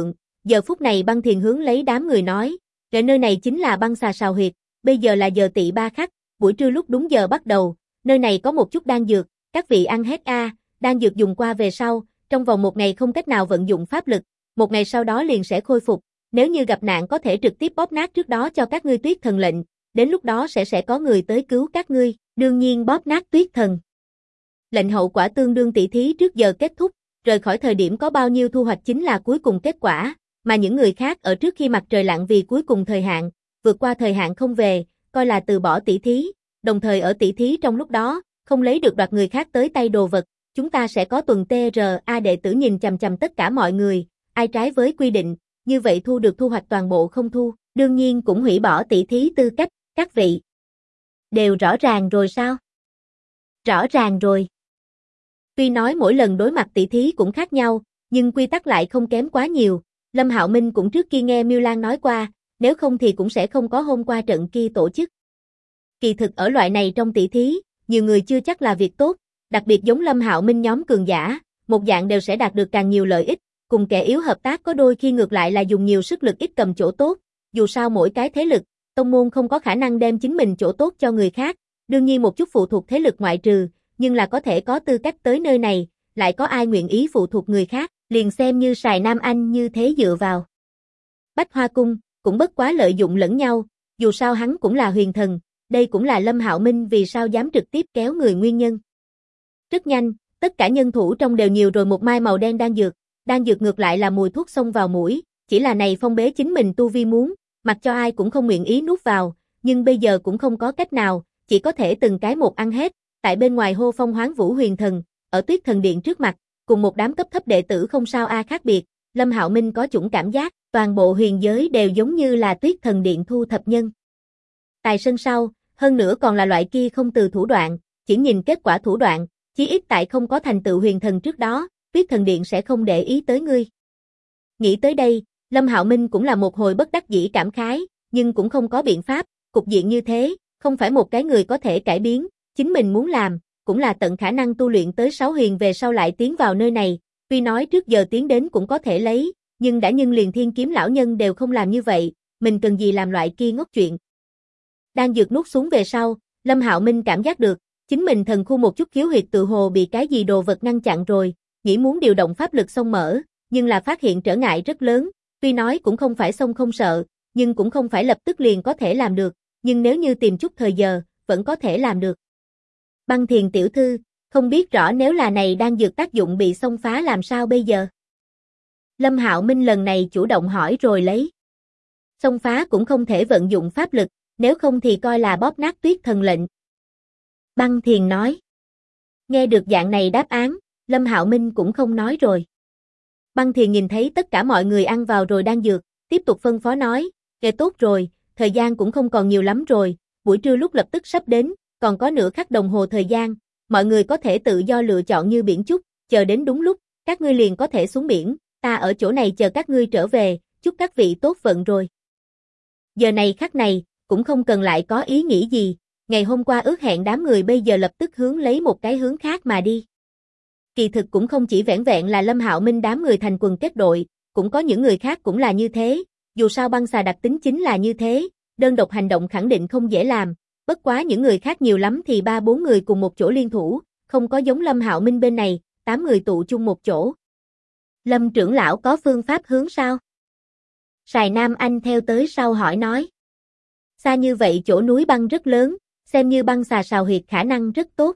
Giờ phút này Băng Thiền hướng lấy đám người nói, "Ở nơi này chính là Băng Xà Sào Huyệt, bây giờ là giờ Tỵ 3 khắc, buổi trưa lúc đúng giờ bắt đầu, nơi này có một chút đan dược, các vị ăn hết a, đan dược dùng qua về sau, trong vòng 1 ngày không cách nào vận dụng pháp lực, 1 ngày sau đó liền sẽ khôi phục, nếu như gặp nạn có thể trực tiếp bóp nát trước đó cho các ngươi Tuyết Thần lệnh, đến lúc đó sẽ có người tới cứu các ngươi, đương nhiên bóp nát Tuyết Thần lệnh hậu quả tương đương tỷ thí trước giờ kết thúc, rời khỏi thời điểm có bao nhiêu thu hoạch chính là cuối cùng kết quả, mà những người khác ở trước khi mặt trời lặn vì cuối cùng thời hạn, vượt qua thời hạn không về, coi là từ bỏ tỷ thí, đồng thời ở tỷ thí trong lúc đó, không lấy được đoạt người khác tới tay đồ vật, chúng ta sẽ có tuần TRA đệ tử nhìn chằm chằm tất cả mọi người, ai trái với quy định, như vậy thu được thu hoạch toàn bộ không thu, đương nhiên cũng hủy bỏ tỷ thí tư cách, các vị. Đều rõ ràng rồi sao? Rõ ràng rồi. Tuy nói mỗi lần đối mặt tỷ thí cũng khác nhau, nhưng quy tắc lại không kém quá nhiều, Lâm Hạo Minh cũng trước kia nghe Miêu Lan nói qua, nếu không thì cũng sẽ không có hôm qua trận kia tổ chức. Kỳ thực ở loại này trong tỷ thí, nhiều người chưa chắc là việc tốt, đặc biệt giống Lâm Hạo Minh nhóm cường giả, một dạng đều sẽ đạt được càng nhiều lợi ích, cùng kẻ yếu hợp tác có đôi khi ngược lại là dùng nhiều sức lực ít cầm chỗ tốt, dù sao mỗi cái thế lực, tông môn không có khả năng đem chính mình chỗ tốt cho người khác, đương nhiên một chút phụ thuộc thế lực ngoại trừ, nhưng là có thể có tư cách tới nơi này, lại có ai nguyện ý phụ thuộc người khác, liền xem như Sài Nam Anh như thế dựa vào. Bách Hoa Cung, cũng bất quá lợi dụng lẫn nhau, dù sao hắn cũng là huyền thần, đây cũng là Lâm Hạo Minh vì sao dám trực tiếp kéo người nguyên nhân. Rất nhanh, tất cả nhân thủ trong đều nhiều rồi một mai màu đen đan dược ngược lại là mùi thuốc xông vào mũi, chỉ là này phong bế chính mình tu vi muốn, mặc cho ai cũng không nguyện ý nuốt vào, nhưng bây giờ cũng không có cách nào, chỉ có thể từng cái một ăn hết, tại bên ngoài hô phong hoán vũ huyền thần, ở Tuyết Thần Điện trước mặt, cùng một đám cấp thấp đệ tử không sao khác biệt, Lâm Hạo Minh có chủng cảm giác, toàn bộ huyền giới đều giống như là Tuyết Thần Điện thu thập nhân. Tài sân sau, hơn nữa còn là loại kia không từ thủ đoạn, chỉ nhìn kết quả thủ đoạn, chí ít tại không có thành tựu huyền thần trước đó, Tuyết Thần Điện sẽ không để ý tới ngươi. Nghĩ tới đây, Lâm Hạo Minh cũng là một hồi bất đắc dĩ cảm khái, nhưng cũng không có biện pháp, cục diện như thế, không phải một cái người có thể cải biến, chính mình muốn làm, cũng là tận khả năng tu luyện tới 6 huyền về sau lại tiến vào nơi này, tuy nói trước giờ tiến đến cũng có thể lấy, nhưng đã nhưng liền Thiên Kiếm lão nhân đều không làm như vậy, mình cần gì làm loại kia ngốc chuyện. Đang dược nuốt xuống về sau, Lâm Hạo Minh cảm giác được, chính mình thần khu một chút khiếu huyệt tự hồ bị cái gì đồ vật ngăn chặn rồi, nghĩ muốn điều động pháp lực xông mở, nhưng là phát hiện trở ngại rất lớn, tuy nói cũng không phải xông không sợ, nhưng cũng không phải lập tức liền có thể làm được, nhưng nếu như tìm chút thời giờ, vẫn có thể làm được. Băng Thiền tiểu thư, không biết rõ nếu là này đang dược tác dụng bị xông phá làm sao bây giờ? Lâm Hạo Minh lần này chủ động hỏi rồi lấy. Xông phá cũng không thể vận dụng pháp lực, nếu không thì coi là bóp nát Tuyết Thần lệnh. Băng Thiền nói. Nghe được dạng này đáp án, Lâm Hạo Minh cũng không nói rồi. Băng Thiền nhìn thấy tất cả mọi người ăn vào rồi đang dược, tiếp tục phân phó nói, nghe tốt rồi, thời gian cũng không còn nhiều lắm rồi, buổi trưa lúc lập tức sắp đến, còn có nửa khắc đồng hồ thời gian, mọi người có thể tự do lựa chọn như biển chút, chờ đến đúng lúc, các ngươi liền có thể xuống biển, ta ở chỗ này chờ các ngươi trở về, chúc các vị tốt vận rồi. Giờ này khắc này, cũng không cần lại có ý nghĩ gì, ngày hôm qua ước hẹn đám người bây giờ lập tức hướng lấy một cái hướng khác mà đi. Kỳ thực cũng không chỉ vẻn vẹn là Lâm Hạo Minh đám người thành quần kết đội, cũng có những người khác cũng là như thế, dù sao băng xà đặc tính chính là như thế, đơn độc hành động khẳng định không dễ làm, bất quá những người khác nhiều lắm thì 3-4 người cùng một chỗ liên thủ, không có giống Lâm Hạo Minh bên này, 8 người tụ chung một chỗ. Lâm trưởng lão có phương pháp hướng sao? Sài Nam Anh theo tới sau hỏi nói. Xa như vậy chỗ núi băng rất lớn, xem như băng xà sào huyệt khả năng rất tốt.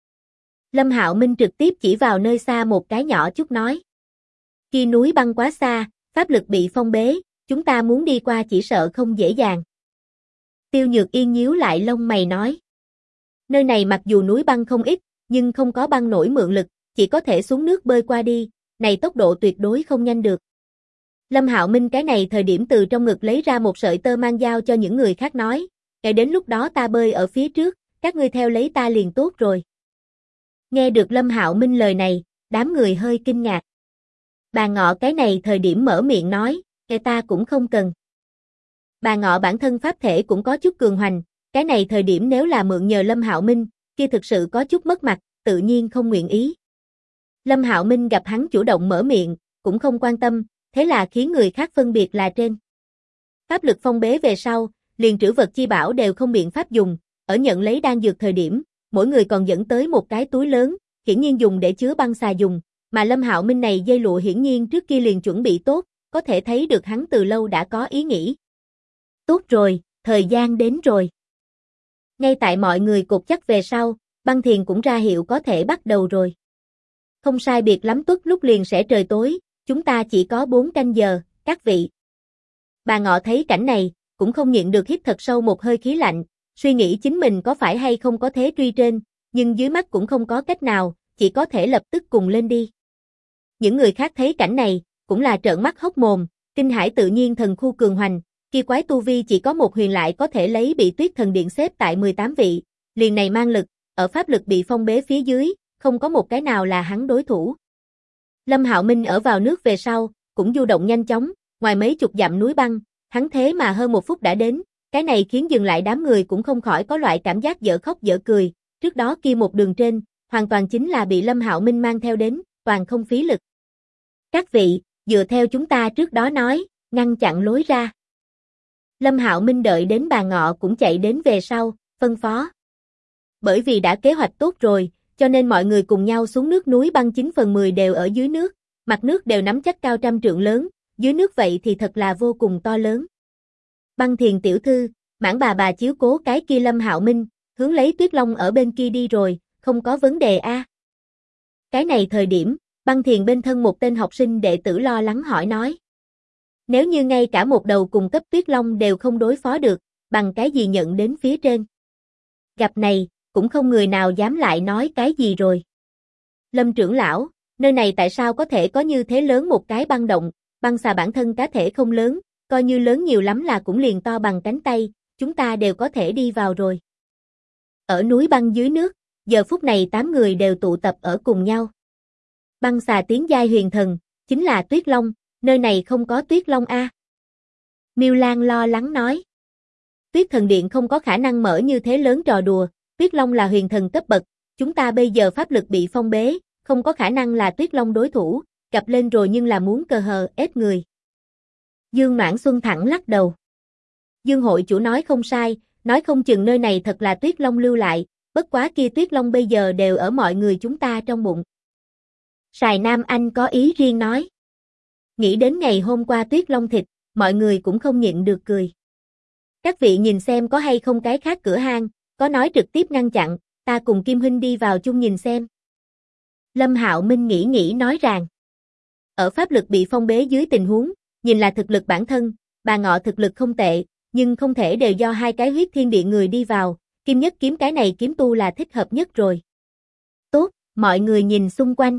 Lâm Hạo Minh trực tiếp chỉ vào nơi xa một cái nhỏ chút nói. Khi núi băng quá xa, pháp lực bị phong bế, chúng ta muốn đi qua chỉ sợ không dễ dàng. Tiêu Nhược Yên nhíu lại lông mày nói. Nơi này mặc dù núi băng không ít, nhưng không có băng nổi mượn lực, chỉ có thể xuống nước bơi qua đi, này tốc độ tuyệt đối không nhanh được. Lâm Hạo Minh cái này thời điểm từ trong ngực lấy ra một sợi tơ mang giao cho những người khác nói, kể đến lúc đó ta bơi ở phía trước, các ngươi theo lấy ta liền tốt rồi. Nghe được Lâm Hạo Minh lời này, đám người hơi kinh ngạc. Bà Ngọ cái này thời điểm mở miệng nói, kể ta cũng không cần. Bà Ngọ bản thân pháp thể cũng có chút cường hoành, cái này thời điểm nếu là mượn nhờ Lâm Hạo Minh, kia thực sự có chút mất mặt, tự nhiên không nguyện ý. Lâm Hạo Minh gặp hắn chủ động mở miệng, cũng không quan tâm, thế là khiến người khác phân biệt là trên. Pháp lực phong bế về sau, liền trữ vật chi bảo đều không biện pháp dùng, ở nhận lấy đan dược thời điểm, mỗi người còn dẫn tới một cái túi lớn, hiển nhiên dùng để chứa băng xà dùng, mà Lâm Hạo Minh này dây lụa hiển nhiên trước kia liền chuẩn bị tốt, có thể thấy được hắn từ lâu đã có ý nghĩ. Tốt rồi, thời gian đến rồi. Ngay tại mọi người cột chắc về sau, Băng Thiền cũng ra hiệu có thể bắt đầu rồi. Không sai biệt lắm tuất lúc liền sẽ trời tối, chúng ta chỉ có 4 canh giờ, các vị. Bà Ngọ thấy cảnh này, cũng không nhịn được hít thật sâu một hơi khí lạnh, suy nghĩ chính mình có phải hay không có thế truy trên, nhưng dưới mắt cũng không có cách nào, chỉ có thể lập tức cùng lên đi. Những người khác thấy cảnh này, cũng là trợn mắt hốc mồm, kinh hãi tự nhiên thần khu cường hoành, kia quái tu vi chỉ có một huyền lại có thể lấy bị Tuyết Thần Điện xếp tại 18 vị, liền này mang lực, ở pháp lực bị phong bế phía dưới, không có một cái nào là hắn đối thủ. Lâm Hạo Minh ở vào nước về sau, cũng du động nhanh chóng, ngoài mấy chục dặm núi băng, hắn thế mà hơn 1 phút đã đến, cái này khiến dừng lại đám người cũng không khỏi có loại cảm giác dở khóc dở cười, trước đó kia một đường trên, hoàn toàn chính là bị Lâm Hạo Minh mang theo đến, toàn không phí lực. Các vị, dựa theo chúng ta trước đó nói, ngăn chặn lối ra. Lâm Hạo Minh đợi đến bà Ngọ cũng chạy đến về sau, phân phó. Bởi vì đã kế hoạch tốt rồi, cho nên mọi người cùng nhau xuống nước núi băng 9/10 đều ở dưới nước, mặt nước đều nắm chắc cao trăm trượng lớn, dưới nước vậy thì thật là vô cùng to lớn. Băng Thiền tiểu thư, Mãn bà chiếu cố cái kia Lâm Hạo Minh, hướng lấy Tuyết Long ở bên kia đi rồi, không có vấn đề a. Cái này thời điểm, Băng Thiền bên thân một tên học sinh đệ tử lo lắng hỏi nói. Nếu như ngay cả một đầu cùng cấp Tuyết Long đều không đối phó được, bằng cái gì nhận đến phía trên. Gặp này, cũng không người nào dám lại nói cái gì rồi. Lâm trưởng lão, nơi này tại sao có thể có như thế lớn một cái băng động, băng xà bản thân cá thể không lớn, coi như lớn nhiều lắm là cũng liền to bằng cánh tay, chúng ta đều có thể đi vào rồi. Ở núi băng dưới nước, giờ phút này 8 người đều tụ tập ở cùng nhau. Băng xà tiến giai huyền thần, chính là Tuyết Long, nơi này không có Tuyết Long a. Miêu Lan lo lắng nói. Tuyết Thần Điện không có khả năng mở như thế lớn trò đùa, Tuyết Long là huyền thần cấp bậc, chúng ta bây giờ pháp lực bị phong bế, không có khả năng là Tuyết Long đối thủ, gặp lên rồi nhưng là muốn cờ hờ ép người. Dương Noãn Xuân thẳng lắc đầu. Dương hội chủ nói không sai, nói không chừng nơi này thật là Tuyết Long lưu lại, bất quá kia Tuyết Long bây giờ đều ở mọi người chúng ta trong bụng. Sài Nam Anh có ý riêng nói. Nghĩ đến ngày hôm qua Tuyết Long thịt, mọi người cũng không nhịn được cười. Các vị nhìn xem có hay không cái khác cửa hang, có nói trực tiếp ngăn chặn, ta cùng Kim Huynh đi vào chung nhìn xem. Lâm Hạo Minh nghĩ nói rằng, ở pháp lực bị phong bế dưới tình huống, nhìn là thực lực bản thân, bà Ngọ thực lực không tệ, nhưng không thể đều do hai cái huyết thiên điện người đi vào, Kim Nhất Kiếm cái này kiếm tu là thích hợp nhất rồi. Tốt, mọi người nhìn xung quanh.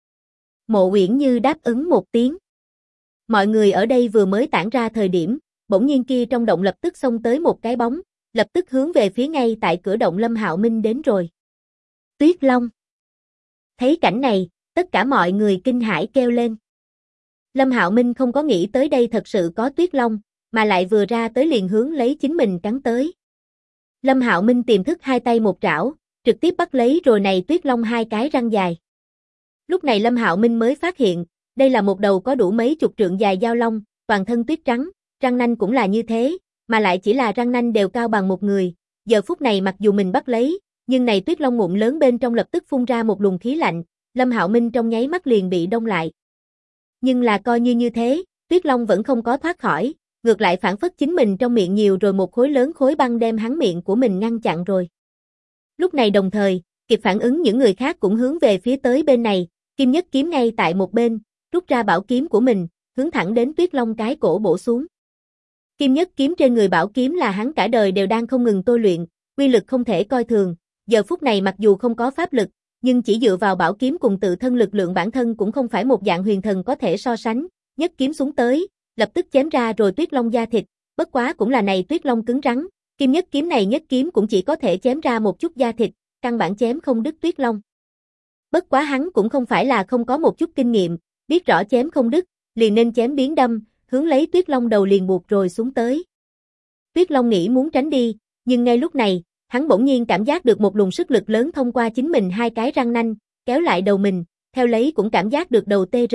Mộ Uyển Như đáp ứng một tiếng. Mọi người ở đây vừa mới tản ra thời điểm, bỗng nhiên kia trong động lập tức xông tới một cái bóng, lập tức hướng về phía ngay tại cửa động Lâm Hạo Minh đến rồi. Tuyết Long. Thấy cảnh này, tất cả mọi người kinh hãi kêu lên. Lâm Hạo Minh không có nghĩ tới đây thật sự có Tuyết Long, mà lại vừa ra tới liền hướng lấy chính mình cắn tới. Lâm Hạo Minh tiềm thức hai tay một trảo, trực tiếp bắt lấy rồi này Tuyết Long hai cái răng dài. Lúc này Lâm Hạo Minh mới phát hiện, đây là một đầu có đủ mấy chục trượng dài dao long, toàn thân tuyết trắng, răng nanh cũng là như thế, mà lại chỉ là răng nanh đều cao bằng một người. Giờ phút này mặc dù mình bắt lấy, nhưng này Tuyết Long ngụm lớn bên trong lập tức phun ra một luồng khí lạnh, Lâm Hạo Minh trong nháy mắt liền bị đông lại. Nhưng là coi như thế, Tuyết Long vẫn không có thoát khỏi, ngược lại phản phất chính mình trong miệng nhiều rồi một khối lớn khối băng đem hắn miệng của mình ngăn chặn rồi. Lúc này đồng thời, kịp phản ứng những người khác cũng hướng về phía tới bên này, Kim Nhất Kiếm ngay tại một bên, rút ra bảo kiếm của mình, hướng thẳng đến Tuyết Long cái cổ bổ xuống. Kim Nhất Kiếm trên người bảo kiếm là hắn cả đời đều đang không ngừng tôi luyện, uy lực không thể coi thường, giờ phút này mặc dù không có pháp lực, nhưng chỉ dựa vào bảo kiếm cùng tự thân lực lượng bản thân cũng không phải một dạng huyền thần có thể so sánh, nhất kiếm xuống tới, lập tức chém ra rồi Tuyết Long da thịt, bất quá cũng là này Tuyết Long cứng rắn, Kim Nhất Kiếm này nhất kiếm cũng chỉ có thể chém ra một chút da thịt, căn bản chém không đứt Tuyết Long. Bất quá hắn cũng không phải là không có một chút kinh nghiệm, biết rõ chém không đứt, liền nên chém biến đâm, hướng lấy Tuyết Long đầu liền buộc rồi xuống tới. Tuyết Long nghĩ muốn tránh đi, nhưng ngay lúc này, hắn bỗng nhiên cảm giác được một luồng sức lực lớn thông qua chính mình hai cái răng nanh, kéo lại đầu mình, theo lấy cũng cảm giác được đầu tê rần,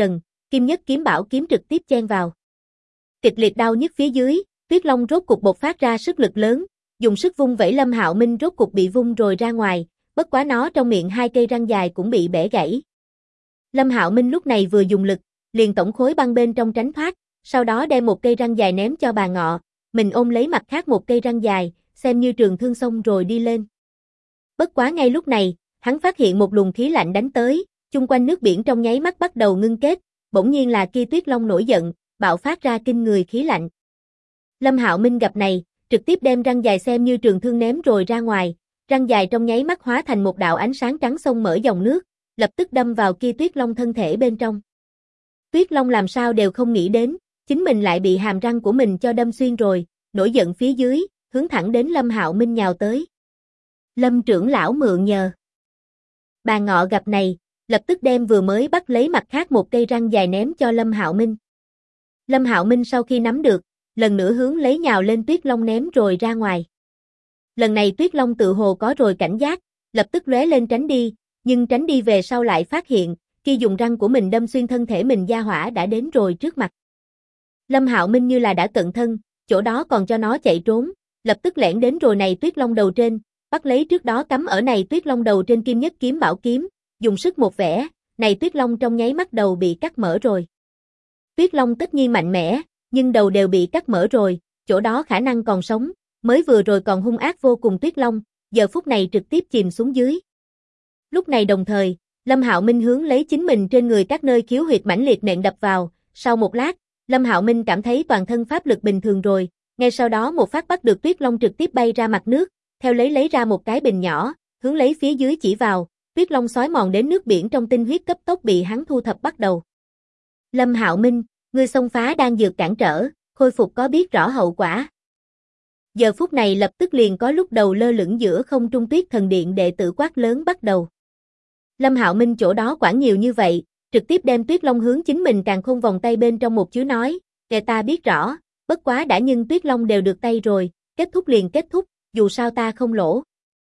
Kim Nhất Kiếm Bảo kiếm trực tiếp chen vào. Kịch liệt đau nhức phía dưới, Tuyết Long rốt cục bộc phát ra sức lực lớn, dùng sức vung vẩy Lâm Hạo Minh rốt cục bị vung rồi ra ngoài, bất quá nó trong miệng 2 cây răng dài cũng bị bẻ gãy. Lâm Hạo Minh lúc này vừa dùng lực, liền tổng khối băng bên trong tránh thoát, sau đó đem 1 cây răng dài ném cho bà Ngọ, mình ôm lấy mặt khác 1 cây răng dài, xem như trường thương xong rồi đi lên. Bất quá ngay lúc này, hắn phát hiện một luồng khí lạnh đánh tới, chung quanh nước biển trong nháy mắt bắt đầu ngưng kết, bỗng nhiên là kia Tuyết Long nổi giận, bạo phát ra kinh người khí lạnh. Lâm Hạo Minh gặp này, trực tiếp đem răng dài xem như trường thương ném rồi ra ngoài, răng dài trong nháy mắt hóa thành một đạo ánh sáng trắng xông mở dòng nước, lập tức đâm vào kia Tuyết Long thân thể bên trong. Tuyết Long làm sao đều không nghĩ đến, chính mình lại bị hàm răng của mình cho đâm xuyên rồi, nổi giận phía dưới, hướng thẳng đến Lâm Hạo Minh nhào tới. Lâm trưởng lão mượn nhờ. Bà Ngọ gặp này, lập tức đem vừa mới bắt lấy mặt khác 1 cây răng dài ném cho Lâm Hạo Minh. Lâm Hạo Minh sau khi nắm được, lần nữa hướng lấy nhào lên Tuyết Long ném rồi ra ngoài. Lần này Tuyết Long tự hồ có rồi cảnh giác, lập tức lóe lên tránh đi, nhưng tránh đi về sau lại phát hiện, khi dùng răng của mình đâm xuyên thân thể mình gia hỏa đã đến rồi trước mặt. Lâm Hạo Minh như là đã cận thân, chỗ đó còn cho nó chạy trốn, lập tức lẻn đến rồi này Tuyết Long đầu trên, bắt lấy trước đó cắm ở này Tuyết Long đầu trên Kim Nhất Kiếm Bảo kiếm, dùng sức một vẽ, này Tuyết Long trong nháy mắt đầu bị cắt mở rồi. Tuyết Long tất nhiên mạnh mẽ, nhưng đầu đều bị cắt mở rồi, chỗ đó khả năng còn sống, mới vừa rồi còn hung ác vô cùng Tuyết Long, giờ phút này trực tiếp chìm xuống dưới. Lúc này đồng thời, Lâm Hạo Minh hướng lấy chính mình trên người các nơi khiếu huyệt mãnh liệt nện đập vào, sau một lát, Lâm Hạo Minh cảm thấy toàn thân pháp lực bình thường rồi, ngay sau đó một phát bắt được Tuyết Long trực tiếp bay ra mặt nước, theo lấy ra một cái bình nhỏ, hướng lấy phía dưới chỉ vào, Tuyết Long xói mòn đến nước biển trong tinh huyết cấp tốc bị hắn thu thập bắt đầu. Lâm Hạo Minh, ngươi xông phá đang dược cản trở, khôi phục có biết rõ hậu quả. Giờ phút này lập tức liền có lúc đầu lơ lửng giữa không trung Tuyết Thần Điện đệ tử quát lớn bắt đầu. Lâm Hạo Minh chỗ đó quản nhiều như vậy, trực tiếp đem Tuyết Long hướng chính mình càng khôn vòng tay bên trong một chứa nói, kẻ ta biết rõ, bất quá đã nhưng Tuyết Long đều được tay rồi, kết thúc liền kết thúc, dù sao ta không lỗ.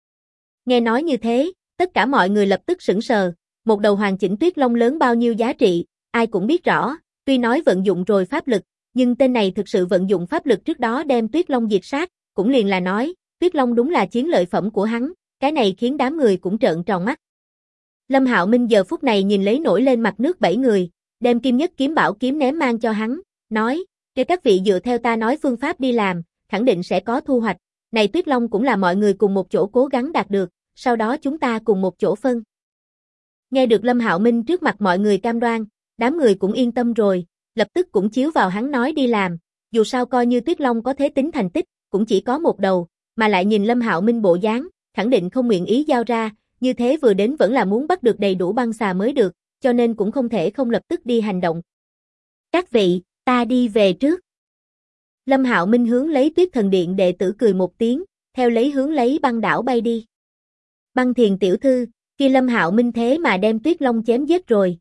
Nghe nói như thế, tất cả mọi người lập tức sững sờ, một đầu hoàn chỉnh Tuyết Long lớn bao nhiêu giá trị, ai cũng biết rõ, tuy nói vận dụng rồi pháp lực, nhưng tên này thực sự vận dụng pháp lực trước đó đem Tuyết Long diệt sát, cũng liền là nói, Tuyết Long đúng là chiến lợi phẩm của hắn, cái này khiến đám người cũng trợn tròn mắt. Lâm Hạo Minh giờ phút này nhìn lấy nổi lên mặt nước 7 người, đem Kim Nhất Kiếm Bảo kiếm ném mang cho hắn, nói, kêu các vị dựa theo ta nói phương pháp đi làm, khẳng định sẽ có thu hoạch, này Tuyết Long cũng là mọi người cùng một chỗ cố gắng đạt được, sau đó chúng ta cùng một chỗ phân. Nghe được Lâm Hạo Minh trước mặt mọi người cam đoan, đám người cũng yên tâm rồi, lập tức cũng chiếu vào hắn nói đi làm, dù sao coi như Tuyết Long có thế tính thành tích, cũng chỉ có một đầu, mà lại nhìn Lâm Hạo Minh bộ dáng, khẳng định không nguyện ý giao ra, như thế vừa đến vẫn là muốn bắt được đầy đủ băng xà mới được, cho nên cũng không thể không lập tức đi hành động. Các vị, ta đi về trước. Lâm Hạo Minh hướng lấy Tuyết Thần Điện đệ tử cười một tiếng, theo lấy hướng lấy băng đảo bay đi. Băng Thiền tiểu thư, khi Lâm Hạo Minh thế mà đem Tuyết Long chém giết rồi,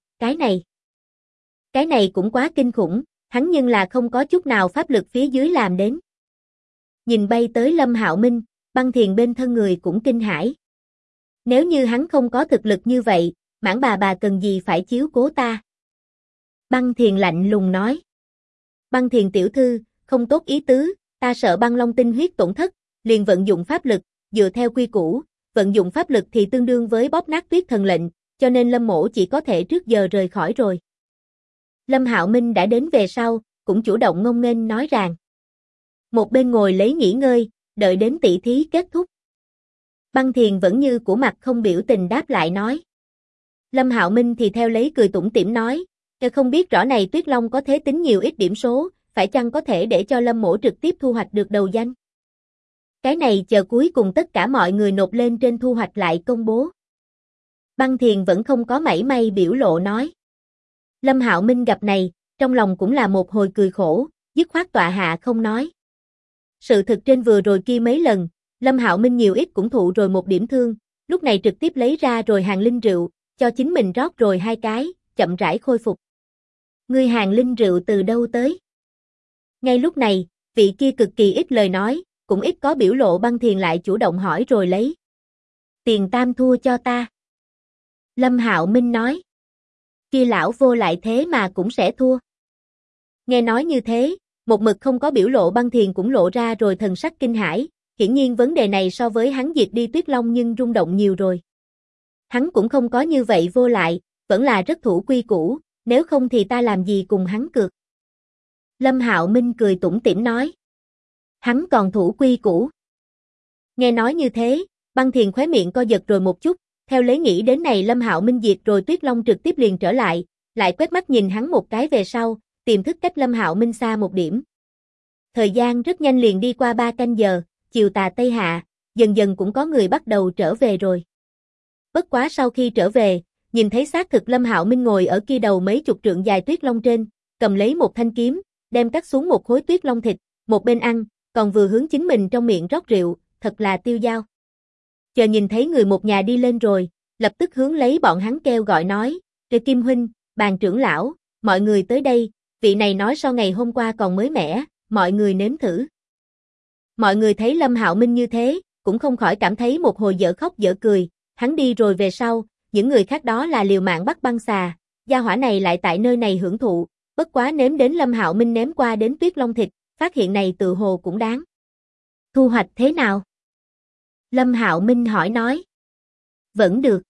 cái này cũng quá kinh khủng, hắn nhưng là không có chút nào pháp lực phía dưới làm đến. Nhìn bay tới Lâm Hạo Minh, Băng Thiền bên thân người cũng kinh hãi. Nếu như hắn không có thực lực như vậy, Mãn bà cần gì phải chiếu cố ta? Băng Thiền lạnh lùng nói. Băng Thiền tiểu thư, không tốt ý tứ, ta sợ băng long tinh huyết tổn thất, liền vận dụng pháp lực, dựa theo quy củ, vận dụng pháp lực thì tương đương với bóp nát Tuyết Thần lệnh, cho nên Lâm mỗ chỉ có thể trước giờ rời khỏi rồi. Lâm Hạo Minh đã đến về sau, cũng chủ động ngông nghênh nói rằng. Một bên ngồi lấy nghỉ ngơi, đợi đến tỷ thí kết thúc. Băng Thiền vẫn như của mặt không biểu tình đáp lại nói. Lâm Hạo Minh thì theo lấy cười tủm tỉm nói, không biết rõ này Tuyết Long có thế tính nhiều ít điểm số, phải chăng có thể để cho Lâm mỗ trực tiếp thu hoạch được đầu danh? Cái này chờ cuối cùng tất cả mọi người nộp lên trên thu hoạch lại công bố. Băng Thiền vẫn không có mảy may biểu lộ nói. Lâm Hạo Minh gặp này, trong lòng cũng là một hồi cười khổ, dứt khoát tọa hạ không nói. Sự thực trên vừa rồi kia mấy lần, Lâm Hạo Minh nhiều ít cũng thụ rồi một điểm thương, lúc này trực tiếp lấy ra rồi hàng linh rượu, cho chính mình rót rồi 2 cái, chậm rãi khôi phục. Ngươi hàng linh rượu từ đâu tới? Ngay lúc này, vị kia cực kỳ ít lời nói, cũng ít có biểu lộ Băng Thiền lại chủ động hỏi rồi lấy. Tiền tam thua cho ta. Lâm Hạo Minh nói. Kia lão vô lại thế mà cũng sẽ thua. Nghe nói như thế, một mực không có biểu lộ Băng Thiền cũng lộ ra rồi thần sắc kinh hãi, hiển nhiên vấn đề này so với hắn diệt đi Tuyết Long nhưng rung động nhiều rồi. Hắn cũng không có như vậy vô lại, vẫn là rất thủ quy củ, nếu không thì ta làm gì cùng hắn cược. Lâm Hạo Minh cười tủm tỉm nói. Hắn còn thủ quy củ. Nghe nói như thế, Băng Thiền khóe miệng co giật rồi một chút, theo lấy nghĩ đến này Lâm Hạo Minh diệt rồi Tuyết Long trực tiếp liền trở lại quét mắt nhìn hắn một cái về sau, tiềm thức cách Lâm Hạo Minh xa một điểm. Thời gian rất nhanh liền đi qua 3 canh giờ, chiều tà tây hạ, dần dần cũng có người bắt đầu trở về rồi. Bất quá sau khi trở về, nhìn thấy xác thực Lâm Hạo Minh ngồi ở kia đầu mấy chục trượng dài Tuyết Long trên, cầm lấy một thanh kiếm, đem cắt xuống một khối Tuyết Long thịt, một bên ăn, còn vừa hướng chính mình trong miệng rót rượu, thật là tiêu dao. Chờ nhìn thấy người một nhà đi lên rồi, lập tức hướng lấy bọn hắn kêu gọi nói, Trừ Kim huynh, Bàn trưởng lão, mọi người tới đây, vị này nói so ngày hôm qua còn mới mẻ, mọi người nếm thử. Mọi người thấy Lâm Hạo Minh như thế, cũng không khỏi cảm thấy một hồi dở khóc dở cười, hắn đi rồi về sau, những người khác đó là liều mạng bắt băng xà, gia hỏa này lại tại nơi này hưởng thụ, bất quá nếm đến Lâm Hạo Minh ném qua đến Tuyết Long thịt, phát hiện này tự hồ cũng đáng. Thu hoạch thế nào? Lâm Hạo Minh hỏi nói. Vẫn được.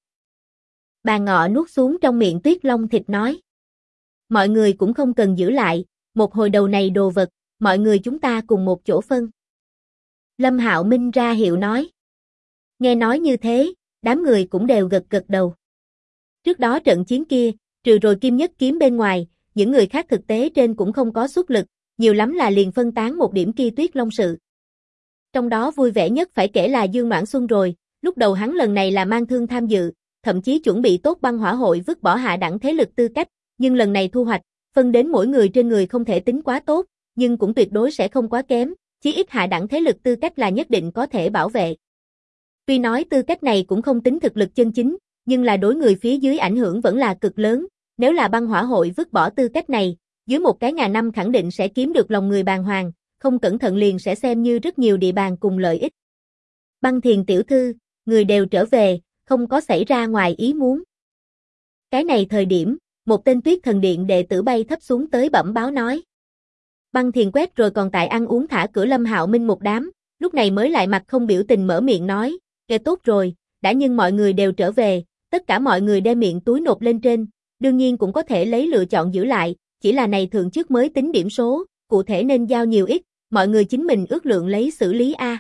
Bà Ngọ nuốt xuống trong miệng Tuyết Long thịt nói. Mọi người cũng không cần giữ lại, một hồi đầu này đồ vật, mọi người chúng ta cùng một chỗ phân. Lâm Hạo Minh ra hiệu nói. Nghe nói như thế, đám người cũng đều gật gật đầu. Trước đó trận chiến kia, trừ rồi Kim Nhất Kiếm bên ngoài, những người khác thực tế trên cũng không có xuất lực, nhiều lắm là liền phân tán một điểm kia Tuyết Long sự. Trong đó vui vẻ nhất phải kể là Dương Noãn Xuân rồi, lúc đầu hắn lần này là mang thương tham dự, thậm chí chuẩn bị tốt băng hỏa hội vứt bỏ hạ đẳng thế lực tư cách, nhưng lần này thu hoạch, phân đến mỗi người trên người không thể tính quá tốt, nhưng cũng tuyệt đối sẽ không quá kém, chí ít hạ đẳng thế lực tư cách là nhất định có thể bảo vệ. Tuy nói tư cách này cũng không tính thực lực chân chính, nhưng là đối người phía dưới ảnh hưởng vẫn là cực lớn, nếu là băng hỏa hội vứt bỏ tư cách này, dưới một cái ngàn năm khẳng định sẽ kiếm được lòng người bàng hoàng, không cẩn thận liền sẽ xem như rất nhiều địa bàn cùng lợi ích. Băng Thiền tiểu thư, người đều trở về, không có xảy ra ngoài ý muốn. Cái này thời điểm, một tên Tuyết Thần Điện đệ tử bay thấp xuống tới bẩm báo nói. Băng Thiền quét rồi còn tại ăn uống thả cửa Lâm Hạo Minh một đám, lúc này mới lại mặt không biểu tình mở miệng nói, kể tốt rồi, đã nhưng mọi người đều trở về, tất cả mọi người đem miệng túi nộp lên trên, đương nhiên cũng có thể lấy lựa chọn giữ lại, chỉ là này thượng trước mới tính điểm số, cụ thể nên giao nhiều ít, mọi người chính mình ước lượng lấy xử lý a.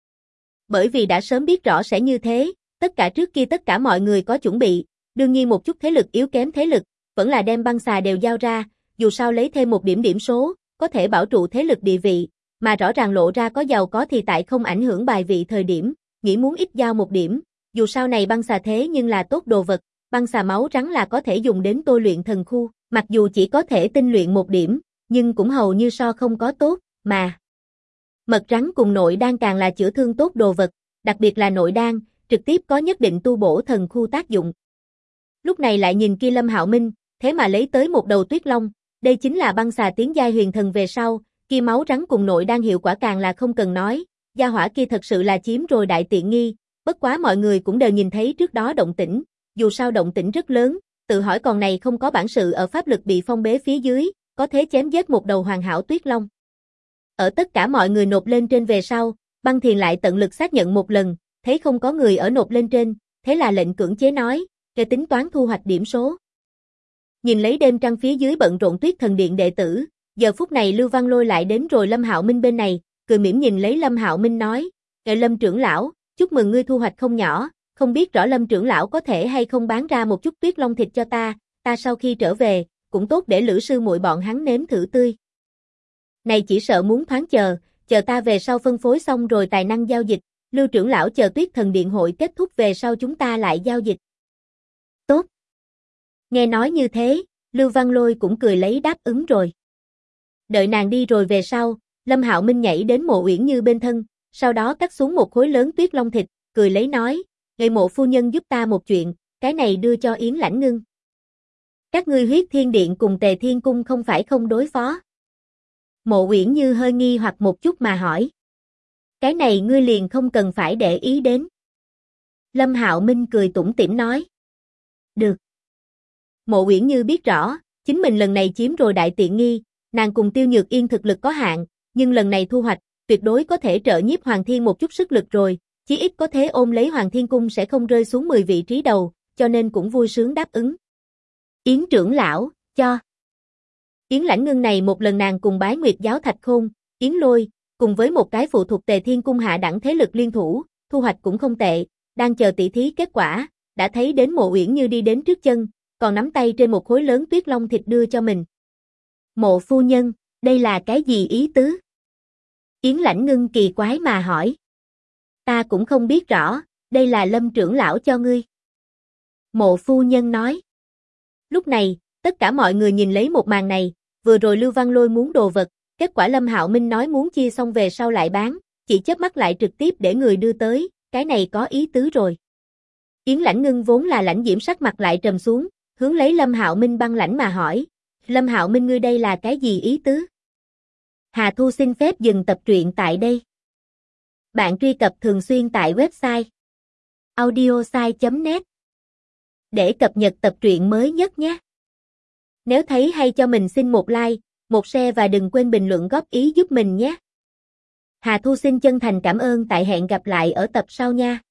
Bởi vì đã sớm biết rõ sẽ như thế, tất cả trước kia tất cả mọi người có chuẩn bị, đương nhiên một chút thế lực yếu kém thế lực, vẫn là đem băng xà đều giao ra, dù sao lấy thêm một điểm điểm số, có thể bảo trụ thế lực địa vị, mà rõ ràng lộ ra có giàu có thì tại không ảnh hưởng bài vị thời điểm, nghĩ muốn ít giao một điểm, dù sau này băng xà thế nhưng là tốt đồ vật, băng xà máu rắn là có thể dùng đến tôi luyện thần khu, mặc dù chỉ có thể tinh luyện một điểm, nhưng cũng hầu như so không có tốt, mà. Mật rắn cùng nội đan càng là chữa thương tốt đồ vật, đặc biệt là nội đan, trực tiếp có nhất định tu bổ thần khu tác dụng. Lúc này lại nhìn kia Lâm Hạo Minh, thế mà lấy tới một đầu Tuyết Long, đây chính là băng xà tiến giai huyền thần về sau, kia máu rắn cùng nội đan hiệu quả càng là không cần nói, gia hỏa kia thật sự là chiếm rồi đại tiện nghi, bất quá mọi người cũng đều nhìn thấy trước đó động tĩnh, dù sao động tĩnh rất lớn, tự hỏi còn này không có bản sự ở pháp lực bị phong bế phía dưới, có thế chém giết một đầu hoàn hảo Tuyết Long. Ở tất cả mọi người nộp lên trên về sau, Băng Thiền lại tận lực xác nhận một lần, thấy không có người ở nộp lên trên, thế là lệnh cưỡng chế nói, để tính toán thu hoạch điểm số. Nhìn lấy đêm trăng phía dưới bận rộn Tuyết Thần Điện đệ tử, giờ phút này Lưu Văn Lôi lại đến rồi Lâm Hạo Minh bên này, cười mỉm nhìn lấy Lâm Hạo Minh nói, Lâm trưởng lão, chúc mừng ngươi thu hoạch không nhỏ, không biết rõ Lâm trưởng lão có thể hay không bán ra một chút Tuyết Long thịt cho ta sau khi trở về, cũng tốt để Lữ sư muội bọn hắn nếm thử tươi. Này chỉ sợ muốn thoáng chờ ta về sau phân phối xong rồi tài năng giao dịch, Lưu trưởng lão chờ Tuyết Thần Điện hội kết thúc về sau chúng ta lại giao dịch. Tốt. Nghe nói như thế, Lưu Văn Lôi cũng cười lấy đáp ứng rồi. Đợi nàng đi rồi về sau, Lâm Hạo Minh nhảy đến Mộ Uyển Như bên thân, sau đó cắt xuống một khối lớn Tuyết Long thịt, cười lấy nói, "Ngài Mộ phu nhân giúp ta một chuyện, cái này đưa cho Yến Lãnh Ngưng. Các ngươi Huyết Thiên Điện cùng Tề Thiên Cung không phải không đối phó?" Mộ Uyển Như hơi nghi hoặc một chút mà hỏi. "Cái này ngươi liền không cần phải để ý đến." Lâm Hạo Minh cười tủm tỉm nói. "Được." Mộ Uyển Như biết rõ, chính mình lần này chiếm rồi đại tiện nghi, nàng cùng Tiêu Nhược Yên thực lực có hạn, nhưng lần này thu hoạch, tuyệt đối có thể trợ nhiếp Hoàng Thiên một chút sức lực rồi, chí ít có thế ôm lấy Hoàng Thiên Cung sẽ không rơi xuống 10 vị trí đầu, cho nên cũng vui sướng đáp ứng. Yến trưởng lão, cho. Yến Lãnh Ngưng này một lần nàng cùng Bái Nguyệt giáo Thạch Khôn, Yến Lôi, cùng với một cái phụ thuộc Tề Thiên Cung hạ đẳng thế lực liên thủ, thu hoạch cũng không tệ, đang chờ tỷ thí kết quả, đã thấy đến Mộ Uyển Như đi đến trước chân, còn nắm tay trên một khối lớn tuyết long thịt đưa cho mình. Mộ phu nhân, đây là cái gì ý tứ? Yến Lãnh Ngưng kỳ quái mà hỏi. Ta cũng không biết rõ, đây là Lâm trưởng lão cho ngươi. Mộ phu nhân nói. Lúc này, tất cả mọi người nhìn lấy một màn này, vừa rồi Lưu Văn Lôi muốn đồ vật, kết quả Lâm Hạo Minh nói muốn chia xong về sau lại bán, chỉ chớp mắt lại trực tiếp để người đưa tới, cái này có ý tứ rồi. Yến Lãnh Ngưng vốn là lãnh diễm sắc mặt lại trầm xuống, hướng lấy Lâm Hạo Minh băng lãnh mà hỏi, Lâm Hạo Minh ngươi đây là cái gì ý tứ? Hà Thu xin phép dừng tập truyện tại đây. Bạn truy cập thường xuyên tại website audiosai.net để cập nhật tập truyện mới nhất nhé. Nếu thấy hay cho mình xin một like, một share và đừng quên bình luận góp ý giúp mình nhé. Hà Thu xin chân thành cảm ơn, tại hẹn gặp lại ở tập sau nha.